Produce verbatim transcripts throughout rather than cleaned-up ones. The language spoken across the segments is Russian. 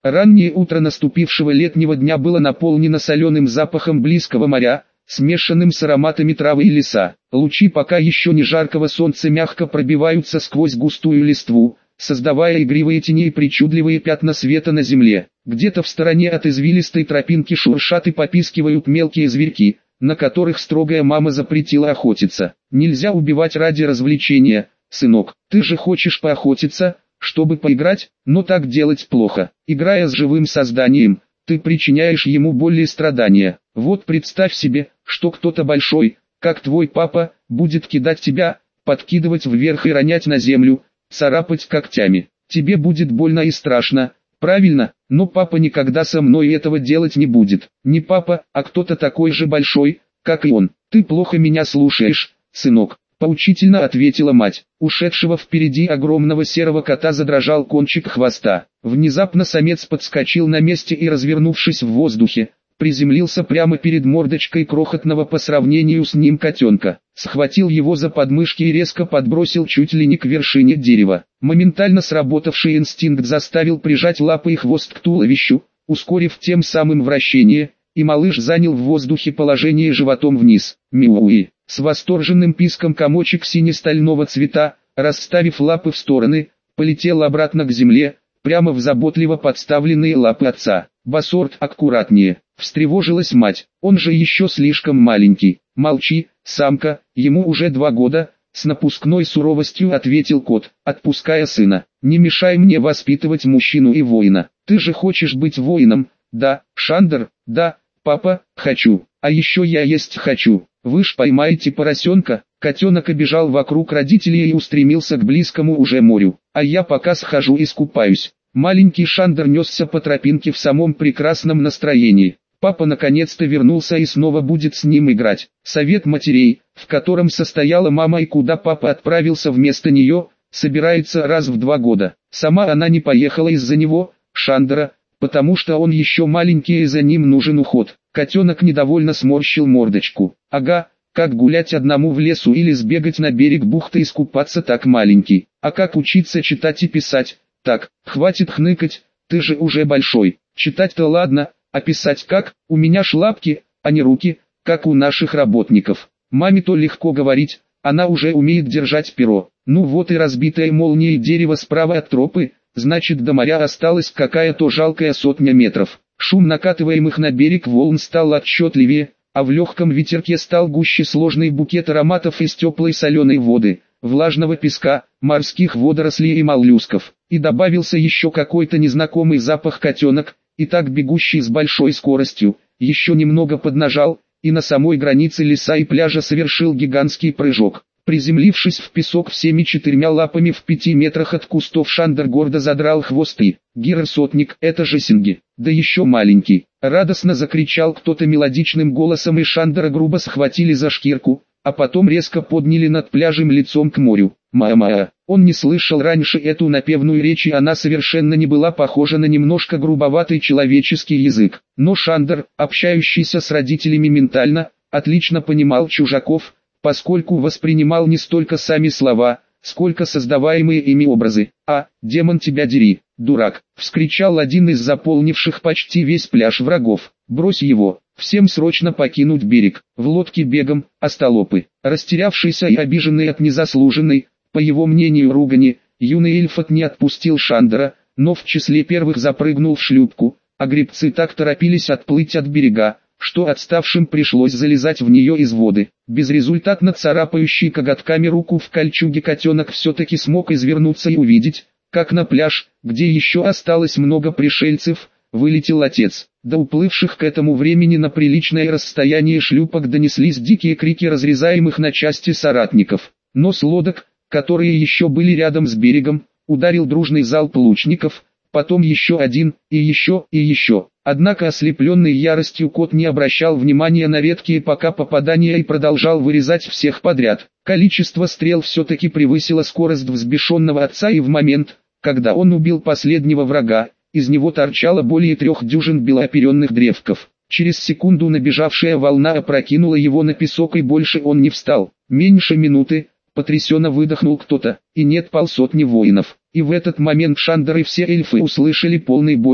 Раннее утро наступившего летнего дня было наполнено соленым запахом близкого моря, смешанным с ароматами травы и леса. Лучи пока еще не жаркого солнца мягко пробиваются сквозь густую листву, создавая игривые тени и причудливые пятна света на земле. Где-то в стороне от извилистой тропинки шуршат и попискивают мелкие зверьки, на которых строгая мама запретила охотиться. Нельзя убивать ради развлечения, сынок. Ты же хочешь поохотиться, чтобы поиграть, но так делать плохо. Играя с живым созданием, ты причиняешь ему боль и страдания. Вот представь себе, что кто-то большой, как твой папа, будет кидать тебя, подкидывать вверх и ронять на землю, царапать когтями. Тебе будет больно и страшно, правильно, но папа никогда со мной этого делать не будет. Не папа, а кто-то такой же большой, как и он. Ты плохо меня слушаешь, сынок. Поучительно ответила мать. Ушедшего впереди огромного серого кота задрожал кончик хвоста. Внезапно самец подскочил на месте и, развернувшись в воздухе, приземлился прямо перед мордочкой крохотного по сравнению с ним котенка. Схватил его за подмышки и резко подбросил чуть ли не к вершине дерева. Моментально сработавший инстинкт заставил прижать лапы и хвост к туловищу, ускорив тем самым вращение, и малыш занял в воздухе положение животом вниз. Мяуи. С восторженным писком комочек сине-стального цвета, расставив лапы в стороны, полетел обратно к земле, прямо в заботливо подставленные лапы отца. «Бассорт, аккуратнее!» — встревожилась мать. «Он же еще слишком маленький». «Молчи, самка, ему уже два года», — с напускной суровостью ответил кот, отпуская сына. «Не мешай мне воспитывать мужчину и воина. Ты же хочешь быть воином, да, Шандер?» «Да, папа, хочу. А еще я есть хочу. Вы ж поймаете поросенка». Котенок обежал вокруг родителей и устремился к близкому уже морю. «А я пока схожу и искупаюсь». Маленький Шандер несся по тропинке в самом прекрасном настроении. Папа наконец-то вернулся и снова будет с ним играть. Совет матерей, в котором состояла мама и куда папа отправился вместо нее, собирается раз в два года. Сама она не поехала из-за него, Шандера, потому что он еще маленький и за ним нужен уход. Котенок недовольно сморщил мордочку. «Ага, как гулять одному в лесу или сбегать на берег бухты искупаться так маленький? А как учиться читать и писать? Так, хватит хныкать, ты же уже большой. Читать-то ладно, а писать как? У меня ж лапки, а не руки, как у наших работников. Маме то легко говорить, она уже умеет держать перо. Ну вот и разбитая молнией дерево справа от тропы, значит до моря осталась какая-то жалкая сотня метров». Шум накатываемых на берег волн стал отчетливее, а в легком ветерке стал гуще сложный букет ароматов из теплой соленой воды, влажного песка, морских водорослей и моллюсков. И добавился еще какой-то незнакомый запах. Котенок, и так бегущий с большой скоростью, еще немного поднажал, и на самой границе леса и пляжа совершил гигантский прыжок. Приземлившись в песок всеми четырьмя лапами в пяти метрах от кустов, Шандер гордо задрал хвост и «Гирр-сотник, это же Синги, да еще маленький!» Радостно закричал кто-то мелодичным голосом, и Шандера грубо схватили за шкирку, а потом резко подняли над пляжем лицом к морю. Мама, он не слышал раньше эту напевную речь, и она совершенно не была похожа на немножко грубоватый человеческий язык. Но Шандер, общающийся с родителями ментально, отлично понимал чужаков, поскольку воспринимал не столько сами слова, сколько создаваемые ими образы. «А, демон тебя дери, дурак!» — вскричал один из заполнивших почти весь пляж врагов. «Брось его! Всем срочно покинуть берег! В лодке бегом, остолопы!» Растерявшийся и обиженный от незаслуженной, по его мнению, ругани, юный эльфот не отпустил Шандера, но в числе первых запрыгнул в шлюпку, а гребцы так торопились отплыть от берега, что отставшим пришлось залезать в нее из воды. Безрезультатно царапающий коготками руку в кольчуге котенок все-таки смог извернуться и увидеть, как на пляж, где еще осталось много пришельцев, вылетел отец. До уплывших к этому времени на приличное расстояние шлюпок донеслись дикие крики разрезаемых на части соратников. Но с лодок, которые еще были рядом с берегом, ударил дружный залп лучников, потом еще один, и еще, и еще. Однако ослепленный яростью кот не обращал внимания на редкие пока попадания и продолжал вырезать всех подряд. Количество стрел все-таки превысило скорость взбешенного отца, и в момент, когда он убил последнего врага, из него торчало более трех дюжин белооперенных древков. Через секунду набежавшая волна опрокинула его на песок, и больше он не встал. Меньше минуты, потрясенно выдохнул кто-то, и нет полсотни воинов. И в этот момент Шандер и все эльфы услышали полной боли,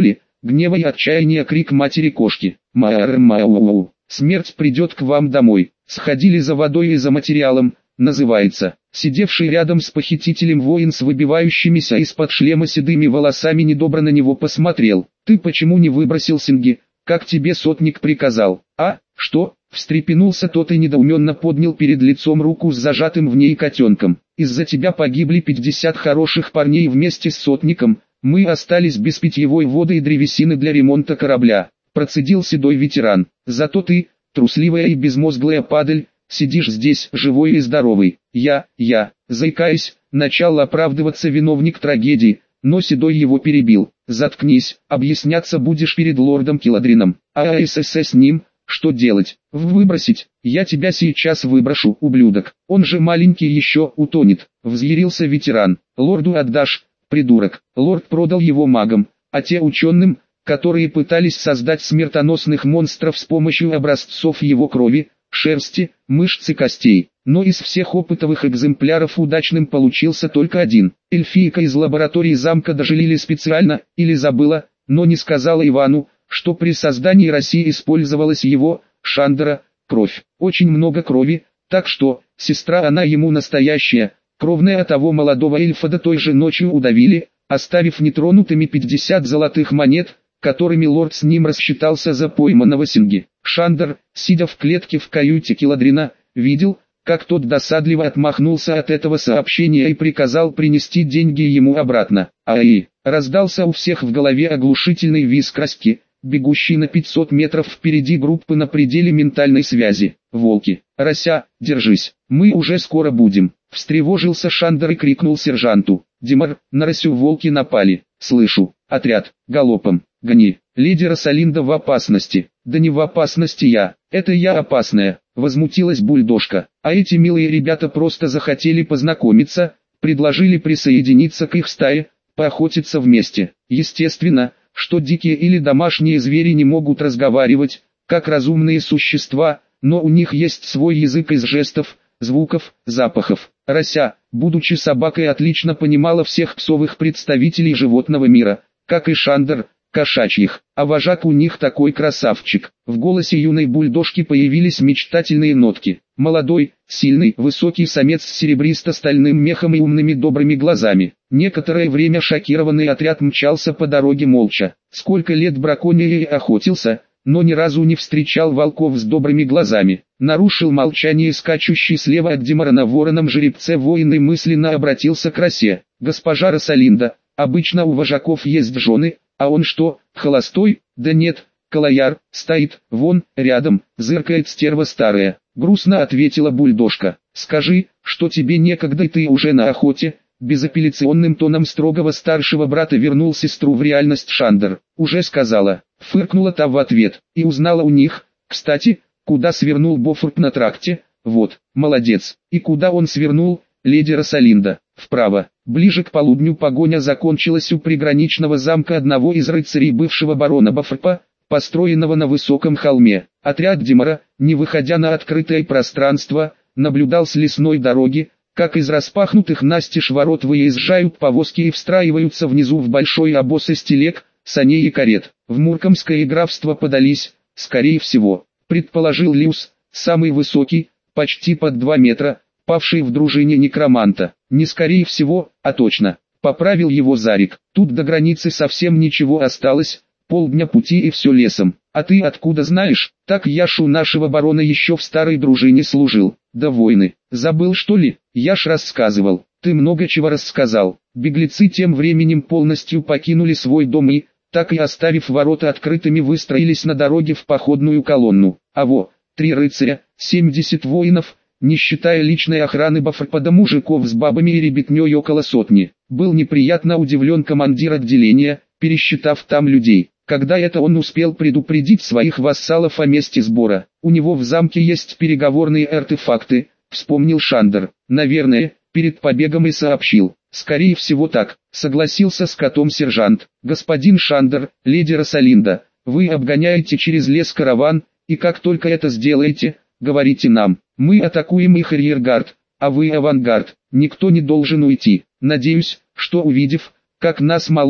гнева и отчаяния крик матери кошки. Маар-мау-мау. Смерть придет к вам домой. Сходили за водой и за материалом, называется. Сидевший рядом с похитителем воин с выбивающимися из-под шлема седыми волосами недобро на него посмотрел. Ты почему не выбросил синги, как тебе сотник приказал? А, что? Встрепенулся тот и недоуменно поднял перед лицом руку с зажатым в ней котенком. Из-за тебя погибли пятьдесят хороших парней вместе с сотником, мы остались без питьевой воды и древесины для ремонта корабля. Процедил седой ветеран. Зато ты, трусливая и безмозглая падаль, сидишь здесь, живой и здоровый. Я, я, заикаясь, начал оправдываться виновник трагедии, но седой его перебил. Заткнись, объясняться будешь перед лордом Киладрином. А АСС с ним, что делать? Выбросить? Я тебя сейчас выброшу, ублюдок. Он же маленький еще утонет. Взъярился ветеран. Лорду отдашь, придурок. Лорд продал его магам, а те ученым, которые пытались создать смертоносных монстров с помощью образцов его крови, шерсти, мышц и костей. Но из всех опытовых экземпляров удачным получился только один. Эльфийка из лаборатории замка дожалили специально, или забыла, но не сказала Ивану, что при создании России использовалась его, Шандера, кровь. Очень много крови, так что, сестра она ему настоящая, кровная того молодого эльфа до той же ночью удавили, оставив нетронутыми пятьдесят золотых монет, которыми лорд с ним рассчитался за пойманного синги. Шандер, сидя в клетке в каюте Киладрина, видел, как тот досадливо отмахнулся от этого сообщения и приказал принести деньги ему обратно. Ай! Раздался у всех в голове оглушительный визг Раськи, бегущий на пятьсот метров впереди группы на пределе ментальной связи. «Волки! Рася, держись! Мы уже скоро будем!» Встревожился Шандер и крикнул сержанту. «Димар, на Расю волки напали! Слышу! Отряд! Галопом! Гони! Леди Росалинда в опасности!» «Да не в опасности я! Это я опасная!» Возмутилась бульдожка. «А эти милые ребята просто захотели познакомиться, предложили присоединиться к их стае, поохотиться вместе. Естественно, что дикие или домашние звери не могут разговаривать, как разумные существа, но у них есть свой язык из жестов, звуков, запахов. Рася, будучи собакой, отлично понимала всех псовых представителей животного мира, как и Шандер, кошачьих, а вожак у них такой красавчик». В голосе юной бульдожки появились мечтательные нотки. Молодой, сильный, высокий самец с серебристо-стальным мехом и умными добрыми глазами. Некоторое время шокированный отряд мчался по дороге молча. Сколько лет браконьер охотился, но ни разу не встречал волков с добрыми глазами. Нарушил молчание скачущий слева от Димара на вороном жеребце воин и мысленно обратился к Росе. «Госпожа Росалинда, обычно у вожаков есть жены, а он что, холостой?» «Да нет, Калаяр, стоит, вон, рядом, зыркает стерва старая», — грустно ответила бульдожка. «Скажи, что тебе некогда и ты уже на охоте?» Безапелляционным тоном строгого старшего брата вернул сестру в реальность Шандер. «Уже сказала», — фыркнула та в ответ, — «и узнала у них. Кстати, куда свернул Бофорт на тракте?» «Вот, молодец. И куда он свернул, леди Росалинда?» «Вправо». Ближе к полудню погоня закончилась у приграничного замка одного из рыцарей бывшего барона Бофорпа, построенного на высоком холме. Отряд Димара, не выходя на открытое пространство, наблюдал с лесной дороги, как из распахнутых настежь ворот выезжают повозки и встраиваются внизу в большой обоз из телег, саней и карет. В Муркомское графство подались, скорее всего, предположил Лиус, самый высокий, почти под два метра, павший в дружине некроманта. Не скорее всего, а точно, поправил его Зарик. Тут до границы совсем ничего осталось, полдня пути и все лесом. А ты откуда знаешь? Так я ж у нашего барона еще в старой дружине служил. Да войны, забыл что ли? Я ж рассказывал. Ты много чего рассказал. Беглецы тем временем полностью покинули свой дом и, так и оставив ворота открытыми, выстроились на дороге в походную колонну. А во, три рыцаря, семьдесят воинов, не считая личной охраны Бофорпа, да мужиков с бабами и ребятней около сотни. Был неприятно удивлен командир отделения, пересчитав там людей. Когда это он успел предупредить своих вассалов о месте сбора? У него в замке есть переговорные артефакты, вспомнил Шандер. Наверное, перед побегом и сообщил. Скорее всего так, согласился с котом сержант. Господин Шандер, леди Росалинда, вы обгоняете через лес караван, и как только это сделаете, говорите нам. Мы атакуем их арьергард, а вы авангард. Никто не должен уйти. Надеюсь, что увидев, как нас мало,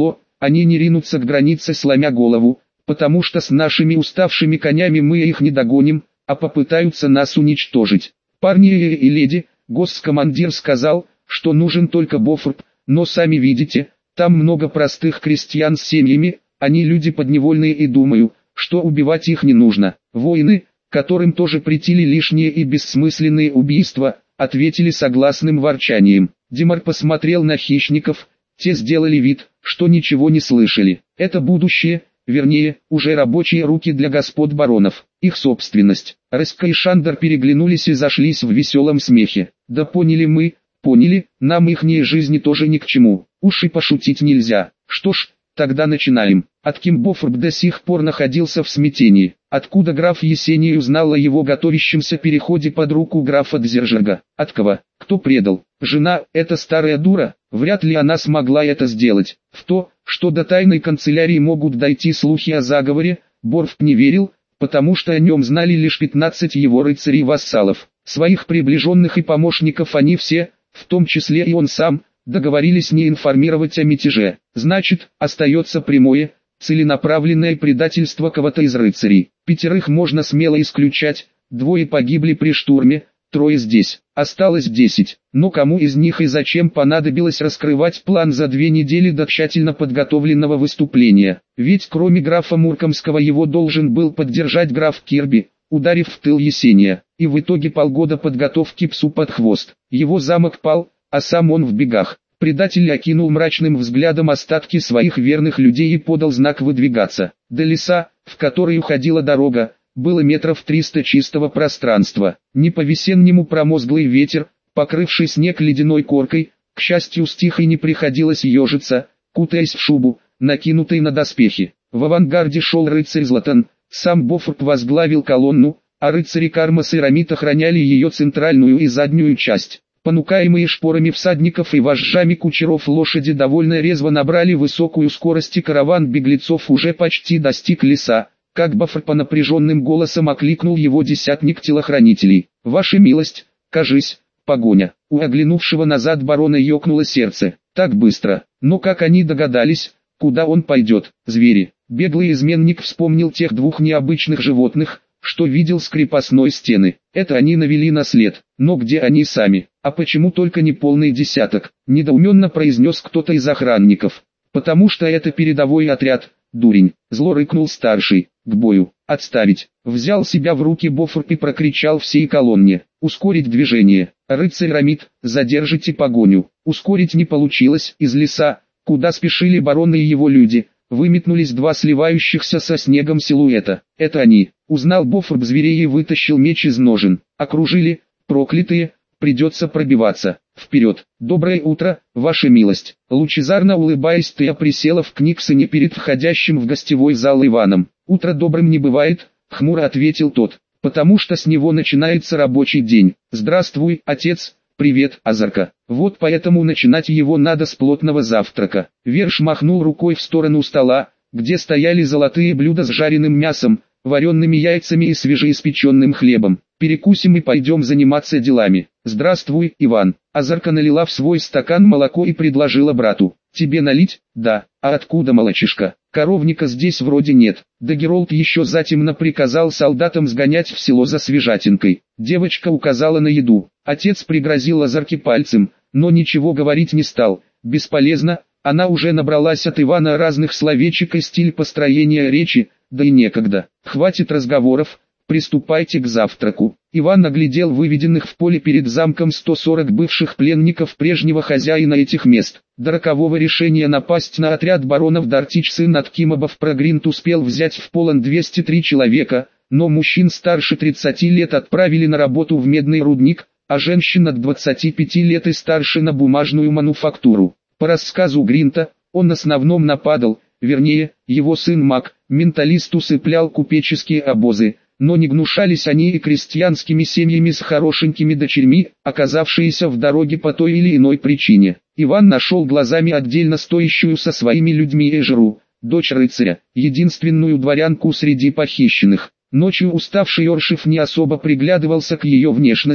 они не ринутся к границе сломя голову, потому что с нашими уставшими конями мы их не догоним, а попытаются нас уничтожить. Парни и леди, госкомандир сказал, что нужен только Бофорт, но сами видите, там много простых крестьян с семьями, они люди подневольные и думаю, что убивать их не нужно. Воины, которым тоже претили лишние и бессмысленные убийства, ответили согласным ворчанием. Димар посмотрел на хищников, те сделали вид, что ничего не слышали. Это будущее, вернее, уже рабочие руки для господ баронов, их собственность. Рыска и Шандер переглянулись и зашлись в веселом смехе. Да поняли мы, поняли, нам ихние жизни тоже ни к чему, уж и пошутить нельзя. Что ж, тогда начинаем. Отким Бофорт до сих пор находился в смятении. Откуда граф Есений узнал о его готовящемся переходе под руку графа Дзержага? От кого? Кто предал? Жена, эта старая дура? Вряд ли она смогла это сделать. В то, что до тайной канцелярии могут дойти слухи о заговоре, Борфт не верил, потому что о нем знали лишь пятнадцать его рыцарей-вассалов. Своих приближенных и помощников они все, в том числе и он сам, договорились не информировать о мятеже. Значит, остается прямое, целенаправленное предательство кого-то из рыцарей. Пятерых можно смело исключать, двое погибли при штурме, трое здесь. Осталось десять. Но кому из них и зачем понадобилось раскрывать план за две недели до тщательно подготовленного выступления? Ведь кроме графа Муркомского его должен был поддержать граф Кирби, ударив в тыл Есения. И в итоге полгода подготовки псу под хвост. Его замок пал, а сам он в бегах. Предатель окинул мрачным взглядом остатки своих верных людей и подал знак выдвигаться. До леса, в который уходила дорога, было метров триста чистого пространства. Не по-весеннему промозглый ветер, покрывший снег ледяной коркой, к счастью стих и не приходилось ежиться, кутаясь в шубу, накинутой на доспехи. В авангарде шел рыцарь Златан, сам Бофорт возглавил колонну, а рыцари Кармас и Рамит охраняли ее центральную и заднюю часть. Понукаемые шпорами всадников и вожжами кучеров лошади довольно резво набрали высокую скорость, и караван беглецов уже почти достиг леса, как Бофорт по напряженным голосом окликнул его десятник телохранителей. «Ваша милость, кажись, погоня». У оглянувшего назад барона ёкнуло сердце. Так быстро. Но как они догадались, куда он пойдет? Звери. Беглый изменник вспомнил тех двух необычных животных, что видел с крепостной стены. Это они навели на след. Но где они сами? А почему только не полный десяток? Недоуменно произнес кто-то из охранников. Потому что это передовой отряд, дурень. Зло рыкнул старший. К бою. Отставить. Взял себя в руки Бофорт и прокричал всей колонне. Ускорить движение. Рыцарь Рамит, задержите погоню. Ускорить не получилось. Из леса, куда спешили бароны и его люди, выметнулись два сливающихся со снегом силуэта. Это они. Узнал Бофорт зверей и вытащил меч из ножен. Окружили, проклятые, придется пробиваться. Вперед. Доброе утро, ваша милость. Лучезарно улыбаясь, Тея присела в Книксоне перед входящим в гостевой зал Иваном. Утро добрым не бывает, хмуро ответил тот, потому что с него начинается рабочий день. Здравствуй, отец. «Привет, Азарка». Вот поэтому начинать его надо с плотного завтрака. Верш махнул рукой в сторону стола, где стояли золотые блюда с жареным мясом, вареными яйцами и свежеиспеченным хлебом. «Перекусим и пойдем заниматься делами». «Здравствуй, Иван». Азарка налила в свой стакан молоко и предложила брату. «Тебе налить?» «Да». «А откуда молочишка? Коровника здесь вроде нет». Да Геролд еще затемно приказал солдатам сгонять в село за свежатинкой. Девочка указала на еду. Отец пригрозил Азарке пальцем, но ничего говорить не стал. Бесполезно, она уже набралась от Ивана разных словечек и стиль построения речи, да и некогда. «Хватит разговоров, приступайте к завтраку». Иван оглядел выведенных в поле перед замком сто сорок бывших пленников прежнего хозяина этих мест. До рокового решения напасть на отряд баронов Дартич сын от Кимобов Прогринт успел взять в полон двести три человека, но мужчин старше тридцати лет отправили на работу в медный рудник, а женщин от двадцати пяти лет и старше на бумажную мануфактуру. По рассказу Гринта, он в основном нападал, вернее, его сын Мак, менталист усыплял купеческие обозы, но не гнушались они и крестьянскими семьями с хорошенькими дочерьми, оказавшиеся в дороге по той или иной причине. Иван нашел глазами отдельно стоящую со своими людьми Эжеру, дочь рыцаря, единственную дворянку среди похищенных. Ночью уставший Оршев не особо приглядывался к ее внешности,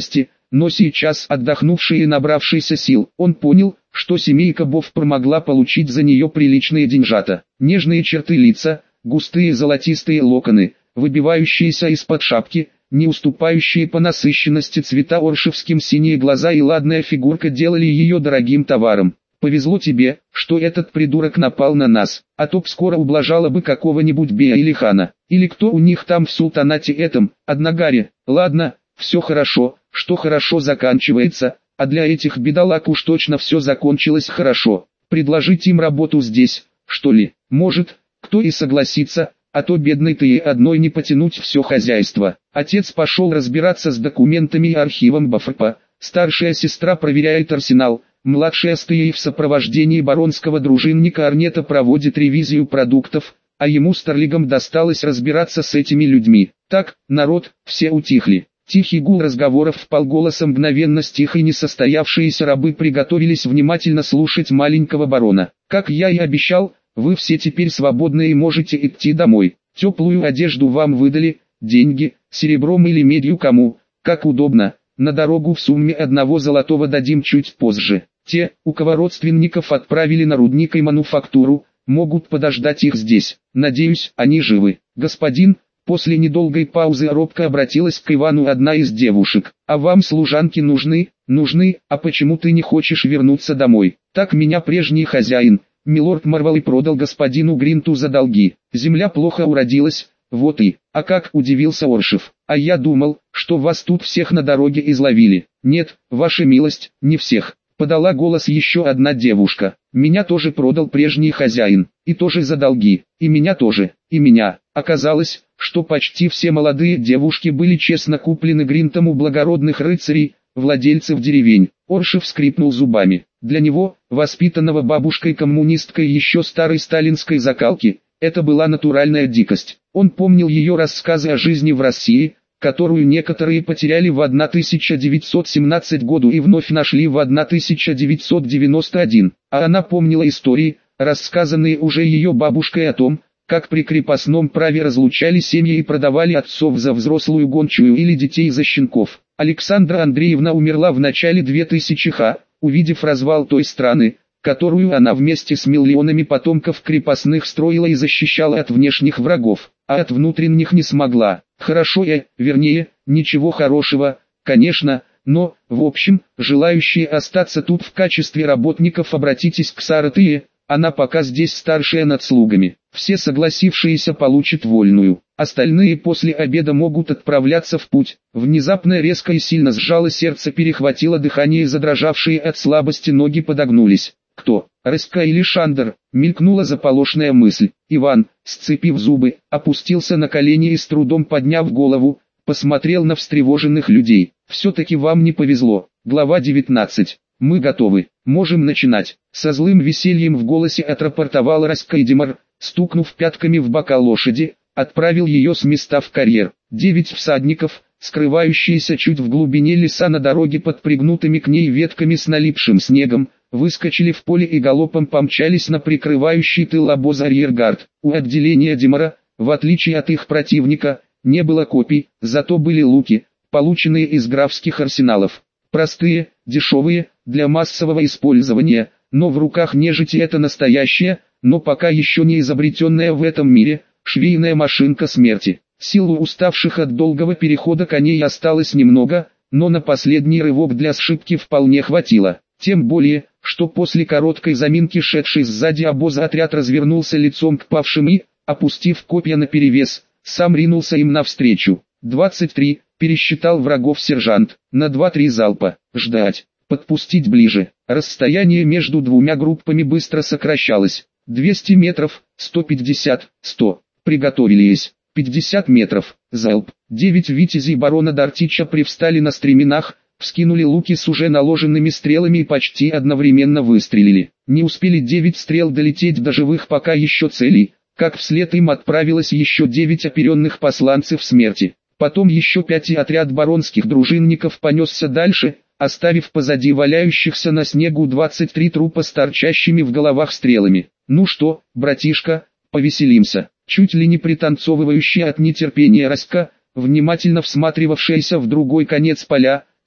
но сейчас, отдохнувший и набравшийся сил, он понял, что семейка Бофф могла получить за нее приличные деньжата. Нежные черты лица, густые золотистые локоны, выбивающиеся из-под шапки, не уступающие по насыщенности цвета оршевским синие глаза и ладная фигурка делали ее дорогим товаром. «Повезло тебе, что этот придурок напал на нас, а то б скоро ублажала бы какого-нибудь Бея или Хана, или кто у них там в султанате этом, Одногаре. Ладно, все хорошо, что хорошо заканчивается, а для этих бедолаг уж точно все закончилось хорошо. Предложить им работу здесь, что ли? Может, кто и согласится, а то бедной ты и одной не потянуть все хозяйство». Отец пошел разбираться с документами и архивом Баффа, старшая сестра проверяет арсенал, младшая Стея в сопровождении баронского дружинника Арнета проводит ревизию продуктов, а ему с Торлигом досталось разбираться с этими людьми. Так, народ, все утихли. Тихий гул разговоров вполголоса мгновенно стих, и несостоявшиеся рабы приготовились внимательно слушать маленького барона. «Как я и обещал, вы все теперь свободны и можете идти домой. Теплую одежду вам выдали, деньги, серебром или медью кому, как удобно. На дорогу в сумме одного золотого дадим чуть позже. Те, у кого родственников отправили на рудник и мануфактуру, могут подождать их здесь. Надеюсь, они живы. Господин». После недолгой паузы робко обратилась к Ивану одна из девушек. «А вам служанки нужны? Нужны, а почему ты не хочешь вернуться домой? Так меня прежний хозяин, милорд Марвел, продал господину Гринту за долги. Земля плохо уродилась, вот и...» «А как?» — удивился Оршев. «А я думал, что вас тут всех на дороге изловили». «Нет, ваша милость, не всех», — подала голос еще одна девушка. «Меня тоже продал прежний хозяин, и тоже за долги, и меня тоже, и меня». Оказалось, что почти все молодые девушки были честно куплены Гринтом у благородных рыцарей, владельцев деревень. Оршев скрипнул зубами. Для него, воспитанного бабушкой-коммунисткой еще старой сталинской закалки, это была натуральная дикость. Он помнил ее рассказы о жизни в России, которую некоторые потеряли в тысяча девятьсот семнадцатом году и вновь нашли в тысяча девятьсот девяносто первом, а она помнила истории, рассказанные уже ее бабушкой о том, как при крепостном праве разлучали семьи и продавали отцов за взрослую гончую или детей за щенков. Александра Андреевна умерла в начале двухтысячных, увидев развал той страны, которую она вместе с миллионами потомков крепостных строила и защищала от внешних врагов, а от внутренних не смогла. Хорошо и, вернее, ничего хорошего, конечно, но, в общем, желающие остаться тут в качестве работников, обратитесь к Саратые. Она пока здесь старшая над слугами. Все согласившиеся получат вольную. Остальные после обеда могут отправляться в путь. Внезапно резко и сильно сжало сердце, перехватило дыхание, и задрожавшие от слабости ноги подогнулись. Кто? Рыска или Шандер? Мелькнула заполошная мысль. Иван, сцепив зубы, опустился на колени и с трудом подняв голову, посмотрел на встревоженных людей. Все-таки вам не повезло. Глава девятнадцать. «Мы готовы, можем начинать», — со злым весельем в голосе отрапортовал Раскайдимар, стукнув пятками в бока лошади, отправил ее с места в карьер. Девять всадников, скрывающиеся чуть в глубине леса на дороге под пригнутыми к ней ветками с налипшим снегом, выскочили в поле и галопом помчались на прикрывающий тыл обоза арьергард. У отделения Димара, в отличие от их противника, не было копий, зато были луки, полученные из графских арсеналов. Простые, дешевые, для массового использования, но в руках нежити это настоящая, но пока еще не изобретенная в этом мире, швейная машинка смерти. Сил у уставших от долгого перехода коней осталось немного, но на последний рывок для сшибки вполне хватило. Тем более, что после короткой заминки шедший сзади обоза отряд развернулся лицом к павшим и, опустив копья наперевес, сам ринулся им навстречу. «Двадцать три», пересчитал врагов сержант, на два-три залпа. Ждать. Подпустить ближе. Расстояние между двумя группами быстро сокращалось. двести метров, сто пятьдесят, сто. Приготовились. пятьдесят метров. Залп. Девять витязей барона Дартича привстали на стременах, вскинули луки с уже наложенными стрелами и почти одновременно выстрелили. Не успели девять стрел долететь до живых пока еще целей, как вслед им отправилось еще девять оперенных посланцев смерти. Потом еще пять, и отряд баронских дружинников понесся дальше, оставив позади валяющихся на снегу двадцать три трупа с торчащими в головах стрелами. «Ну что, братишка, повеселимся?» Чуть ли не пританцовывающая от нетерпения Раська, внимательно всматривавшаяся в другой конец поля,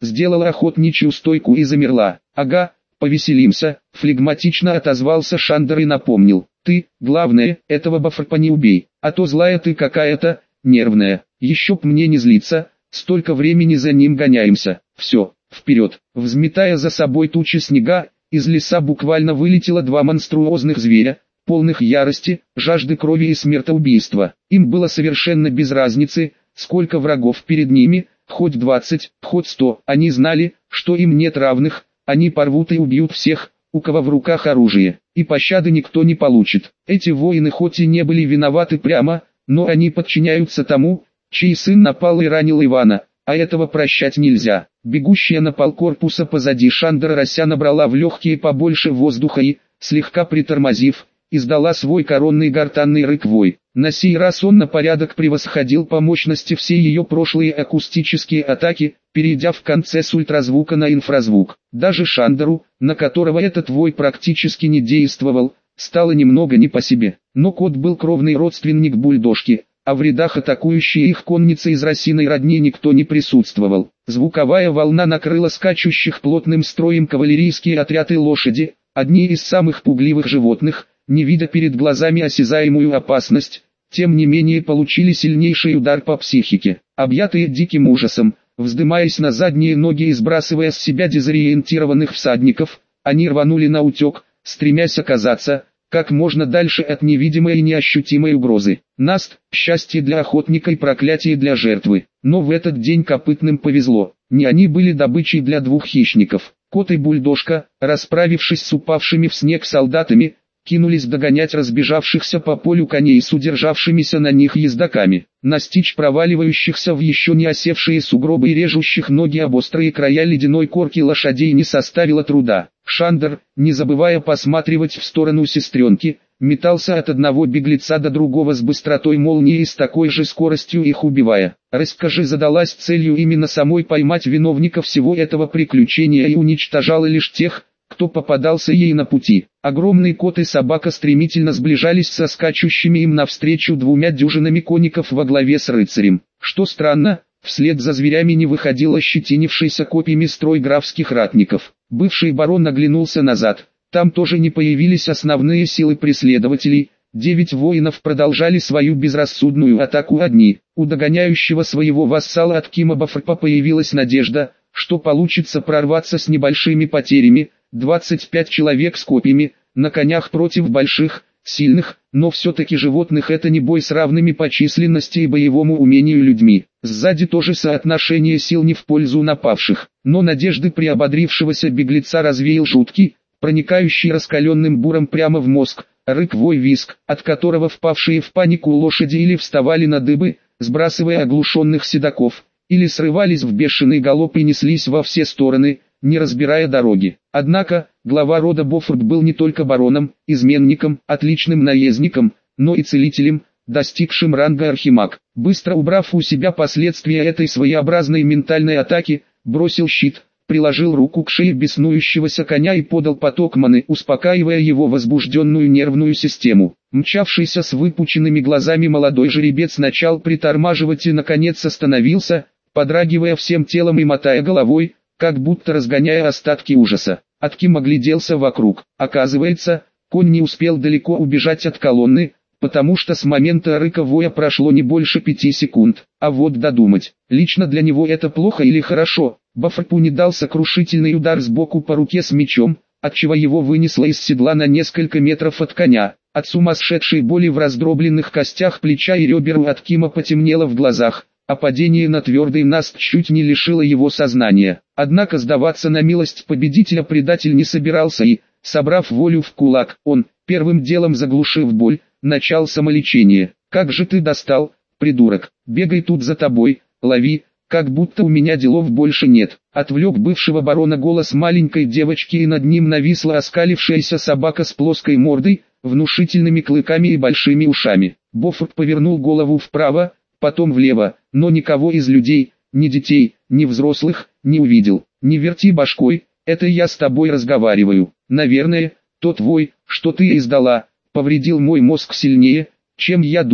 сделала охотничью стойку и замерла. Ага, повеселимся, флегматично отозвался Шандер и напомнил. Ты, главное, этого Баффорпа не убей, а то злая ты какая-то, нервная. Еще б мне не злиться, столько времени за ним гоняемся. Все, вперед. Взметая за собой тучи снега, из леса буквально вылетело два монструозных зверя, полных ярости, жажды крови и смертоубийства. Им было совершенно без разницы, сколько врагов перед ними, хоть двадцать, хоть сто. Они знали, что им нет равных, они порвут и убьют всех, у кого в руках оружие, и пощады никто не получит. Эти воины хоть и не были виноваты прямо, но они подчиняются тому, чей сын напал и ранил Ивана, а этого прощать нельзя. Бегущая на пол корпуса позади Шандера Рося набрала в легкие побольше воздуха и, слегка притормозив, издала свой коронный гортанный рык-вой. На сей раз он на порядок превосходил по мощности все ее прошлые акустические атаки, перейдя в конце с ультразвука на инфразвук. Даже Шандеру, на которого этот вой практически не действовал, стало немного не по себе. Но кот был кровный родственник бульдожки, а в рядах атакующей их конницы из росиной родни никто не присутствовал. Звуковая волна накрыла скачущих плотным строем кавалерийские отряды лошади, одни из самых пугливых животных, не видя перед глазами осязаемую опасность, тем не менее получили сильнейший удар по психике. Объятые диким ужасом, вздымаясь на задние ноги и сбрасывая с себя дезориентированных всадников, они рванули на утек, стремясь оказаться как можно дальше от невидимой и неощутимой угрозы. Наст, счастье для охотника и проклятие для жертвы. Но в этот день копытным повезло. Не они были добычей для двух хищников. Кот и бульдожка, расправившись с упавшими в снег солдатами, кинулись догонять разбежавшихся по полю коней с удержавшимися на них ездаками. Настичь проваливающихся в еще не осевшие сугробы и режущих ноги об острые края ледяной корки лошадей не составило труда. Шандер, не забывая посматривать в сторону сестренки, метался от одного беглеца до другого с быстротой молнии и с такой же скоростью их убивая. Расскажи задалась целью именно самой поймать виновника всего этого приключения и уничтожала лишь тех, кто попадался ей на пути. Огромный кот и собака стремительно сближались со скачущими им навстречу двумя дюжинами конников во главе с рыцарем. Что странно, вслед за зверями не выходил ощетинившийся копьями строй графских ратников. Бывший барон оглянулся назад. Там тоже не появились основные силы преследователей. Девять воинов продолжали свою безрассудную атаку одни. У догоняющего своего вассала от Кима Баффорпа появилась надежда, что получится прорваться с небольшими потерями. двадцать пять человек с копьями, на конях против больших, сильных, но все-таки животных — это не бой с равными по численности и боевому умению людьми. Сзади тоже соотношение сил не в пользу напавших, но надежды приободрившегося беглеца развеял жуткий, проникающий раскаленным буром прямо в мозг, рык-вой визг, от которого впавшие в панику лошади или вставали на дыбы, сбрасывая оглушенных седаков, или срывались в бешеный галоп и неслись во все стороны, не разбирая дороги. Однако, глава рода Боффорд был не только бароном, изменником, отличным наездником, но и целителем, достигшим ранга архимаг. Быстро убрав у себя последствия этой своеобразной ментальной атаки, бросил щит, приложил руку к шее беснующегося коня и подал поток маны, успокаивая его возбужденную нервную систему. Мчавшийся с выпученными глазами молодой жеребец начал притормаживать и наконец остановился, подрагивая всем телом и мотая головой, как будто разгоняя остатки ужаса. Отким огляделся вокруг. Оказывается, конь не успел далеко убежать от колонны, потому что с момента рыка воя прошло не больше пяти секунд. А вот додумать, лично для него это плохо или хорошо. Баффорпу не дал сокрушительный удар сбоку по руке с мечом, отчего его вынесло из седла на несколько метров от коня. От сумасшедшей боли в раздробленных костях плеча и ребер у Откима потемнело в глазах, а падение на твердый наст чуть не лишило его сознания. Однако сдаваться на милость победителя предатель не собирался и, собрав волю в кулак, он, первым делом заглушив боль, начал самолечение. «Как же ты достал, придурок, бегай тут за тобой, лови, как будто у меня делов больше нет». Отвлек бывшего барона голос маленькой девочки, и над ним нависла оскалившаяся собака с плоской мордой, внушительными клыками и большими ушами. Боффорд повернул голову вправо, потом влево, но никого из людей, ни детей, ни взрослых, не увидел. «Не верти башкой, это я с тобой разговариваю. Наверное, тот вой, что ты издала, повредил мой мозг сильнее, чем я думал.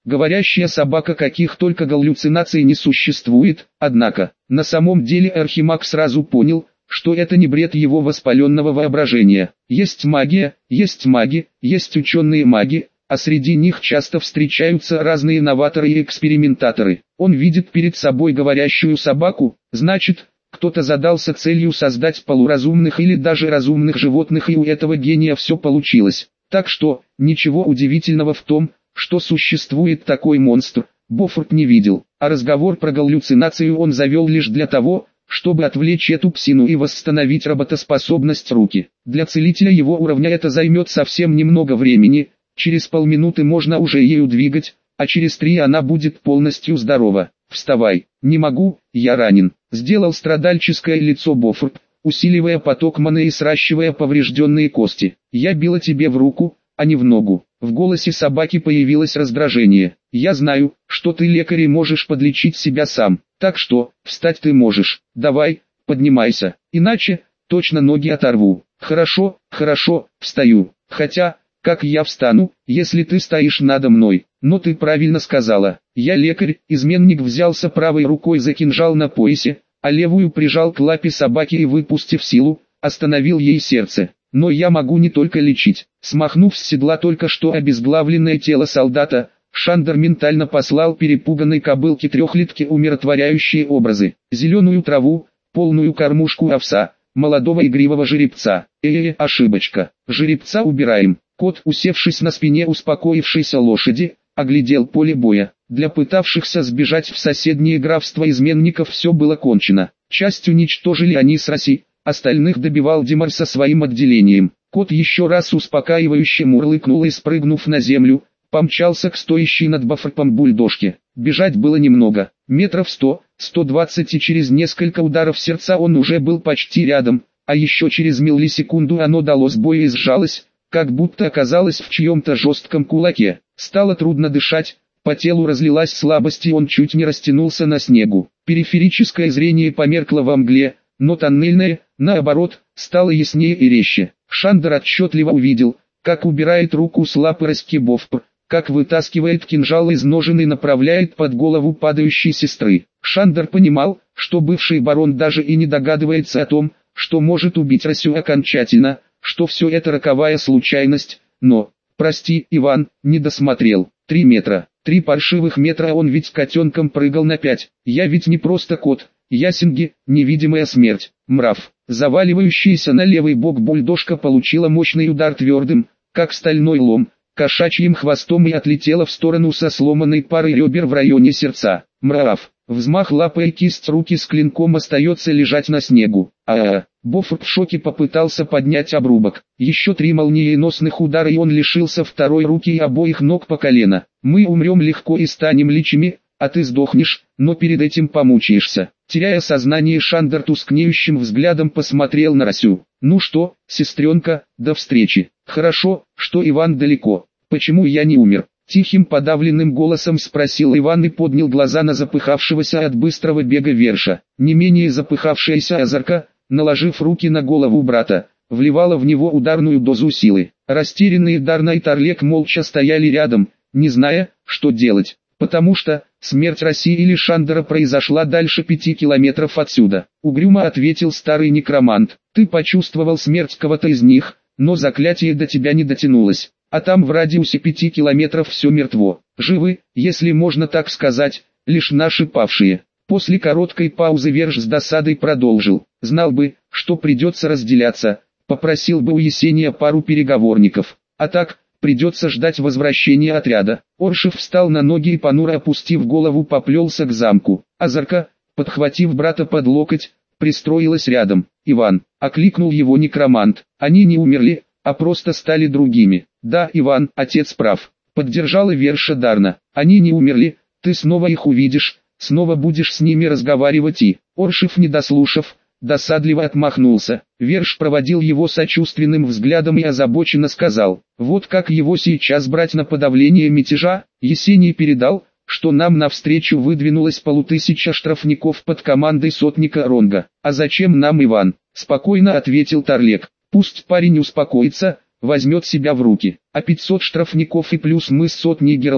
Говорящая собака, каких только галлюцинаций не существует, однако, на самом деле Архимаг сразу понял, что это не бред его воспаленного воображения. Есть магия, есть маги, есть ученые-маги, а среди них часто встречаются разные новаторы и экспериментаторы. Он видит перед собой говорящую собаку, значит, кто-то задался целью создать полуразумных или даже разумных животных, и у этого гения все получилось. Так что, ничего удивительного в том, что существует такой монстр, Боффорд не видел, а разговор про галлюцинацию он завел лишь для того, чтобы отвлечь эту псину и восстановить работоспособность руки. Для целителя его уровня это займет совсем немного времени, через полминуты можно уже ею двигать, а через три она будет полностью здорова. «Вставай, не могу, я ранен», — сделал страдальческое лицо Боффорд, усиливая поток маны и сращивая поврежденные кости. «Я била тебе в руку, а не в ногу». В голосе собаки появилось раздражение. «Я знаю, что ты лекарь и можешь подлечить себя сам, так что, встать ты можешь. Давай, поднимайся, иначе, точно ноги оторву». «Хорошо, хорошо, встаю. Хотя, как я встану, если ты стоишь надо мной?» «Но ты правильно сказала. Я лекарь». Изменник взялся правой рукой за кинжал на поясе, а левую прижал к лапе собаки и, выпустив силу, остановил ей сердце. «Но я могу не только лечить». Смахнув с седла только что обезглавленное тело солдата, Шандер ментально послал перепуганной кобылке трехлетки умиротворяющие образы. Зеленую траву, полную кормушку овса, молодого игривого жеребца. Э-э, ошибочка. Жеребца убираем. Кот, усевшись на спине успокоившейся лошади, оглядел поле боя. Для пытавшихся сбежать в соседнее графство изменников все было кончено. Часть уничтожили они с Росси, остальных добивал Димар со своим отделением. Кот еще раз успокаивающе мурлыкнул и, спрыгнув на землю, помчался к стоящей над Боффордом бульдожке. Бежать было немного, метров сто, сто двадцать, и через несколько ударов сердца он уже был почти рядом, а еще через миллисекунду оно дало сбой и сжалось, как будто оказалось в чьем-то жестком кулаке. Стало трудно дышать, по телу разлилась слабость, и он чуть не растянулся на снегу. Периферическое зрение померкло во мгле, но тоннельное, наоборот, стало яснее и резче. Шандер отчетливо увидел, как убирает руку с лапы Раськи Боффор, как вытаскивает кинжал из ножен и направляет под голову падающей сестры. Шандер понимал, что бывший барон даже и не догадывается о том, что может убить Расю окончательно, что все это роковая случайность, но, прости, Иван, не досмотрел. Три метра, три паршивых метра, он ведь котенком прыгал на пять. Я ведь не просто кот, я Синги, невидимая смерть, мрав. Заваливающаяся на левый бок бульдожка получила мощный удар твердым, как стальной лом, кошачьим хвостом и отлетела в сторону со сломанной парой ребер в районе сердца. Мрав. Взмах лапы, и кисть руки с клинком остается лежать на снегу. А-а-а. Боффорд в шоке попытался поднять обрубок. Еще три молниеносных удара, и он лишился второй руки и обоих ног по колено. «Мы умрем легко и станем личами, а ты сдохнешь, но перед этим помучаешься». Теряя сознание, Шандер тускнеющим взглядом посмотрел на Расю. «Ну что, сестренка, до встречи. Хорошо, что Иван далеко. Почему я не умер?» Тихим подавленным голосом спросил Иван и поднял глаза на запыхавшегося от быстрого бега Верша. Не менее запыхавшаяся Азарка, наложив руки на голову брата, вливала в него ударную дозу силы. Растерянные Дарна и Тарлек молча стояли рядом, не зная, что делать, потому что смерть России или Шандера произошла дальше пяти километров отсюда. Угрюмо ответил старый некромант: «Ты почувствовал смерть кого-то из них, но заклятие до тебя не дотянулось. А там в радиусе пяти километров все мертво. Живы, если можно так сказать, лишь наши павшие». После короткой паузы Верш с досадой продолжил: «Знал бы, что придется разделяться, попросил бы у Есения пару переговорников. А так, придется ждать возвращения отряда». Оршев встал на ноги и, понуро опустив голову, поплелся к замку. Азарка, подхватив брата под локоть, пристроилась рядом. «Иван», — окликнул его некромант, — «они не умерли, а просто стали другими». «Да, Иван, отец прав», — поддержала Верша Дарна. «Они не умерли, ты снова их увидишь, снова будешь с ними разговаривать». И, Оршев, не дослушав, досадливо отмахнулся. Верш проводил его сочувственным взглядом и озабоченно сказал: «Вот как его сейчас брать на подавление мятежа?» Есений передал, что нам навстречу выдвинулась полутысяча штрафников под командой сотника Ронга. «А зачем нам Иван?» — спокойно ответил Тарлек. «Пусть парень успокоится, возьмет себя в руки. А пятьсот штрафников и плюс мы с сотней Гералта,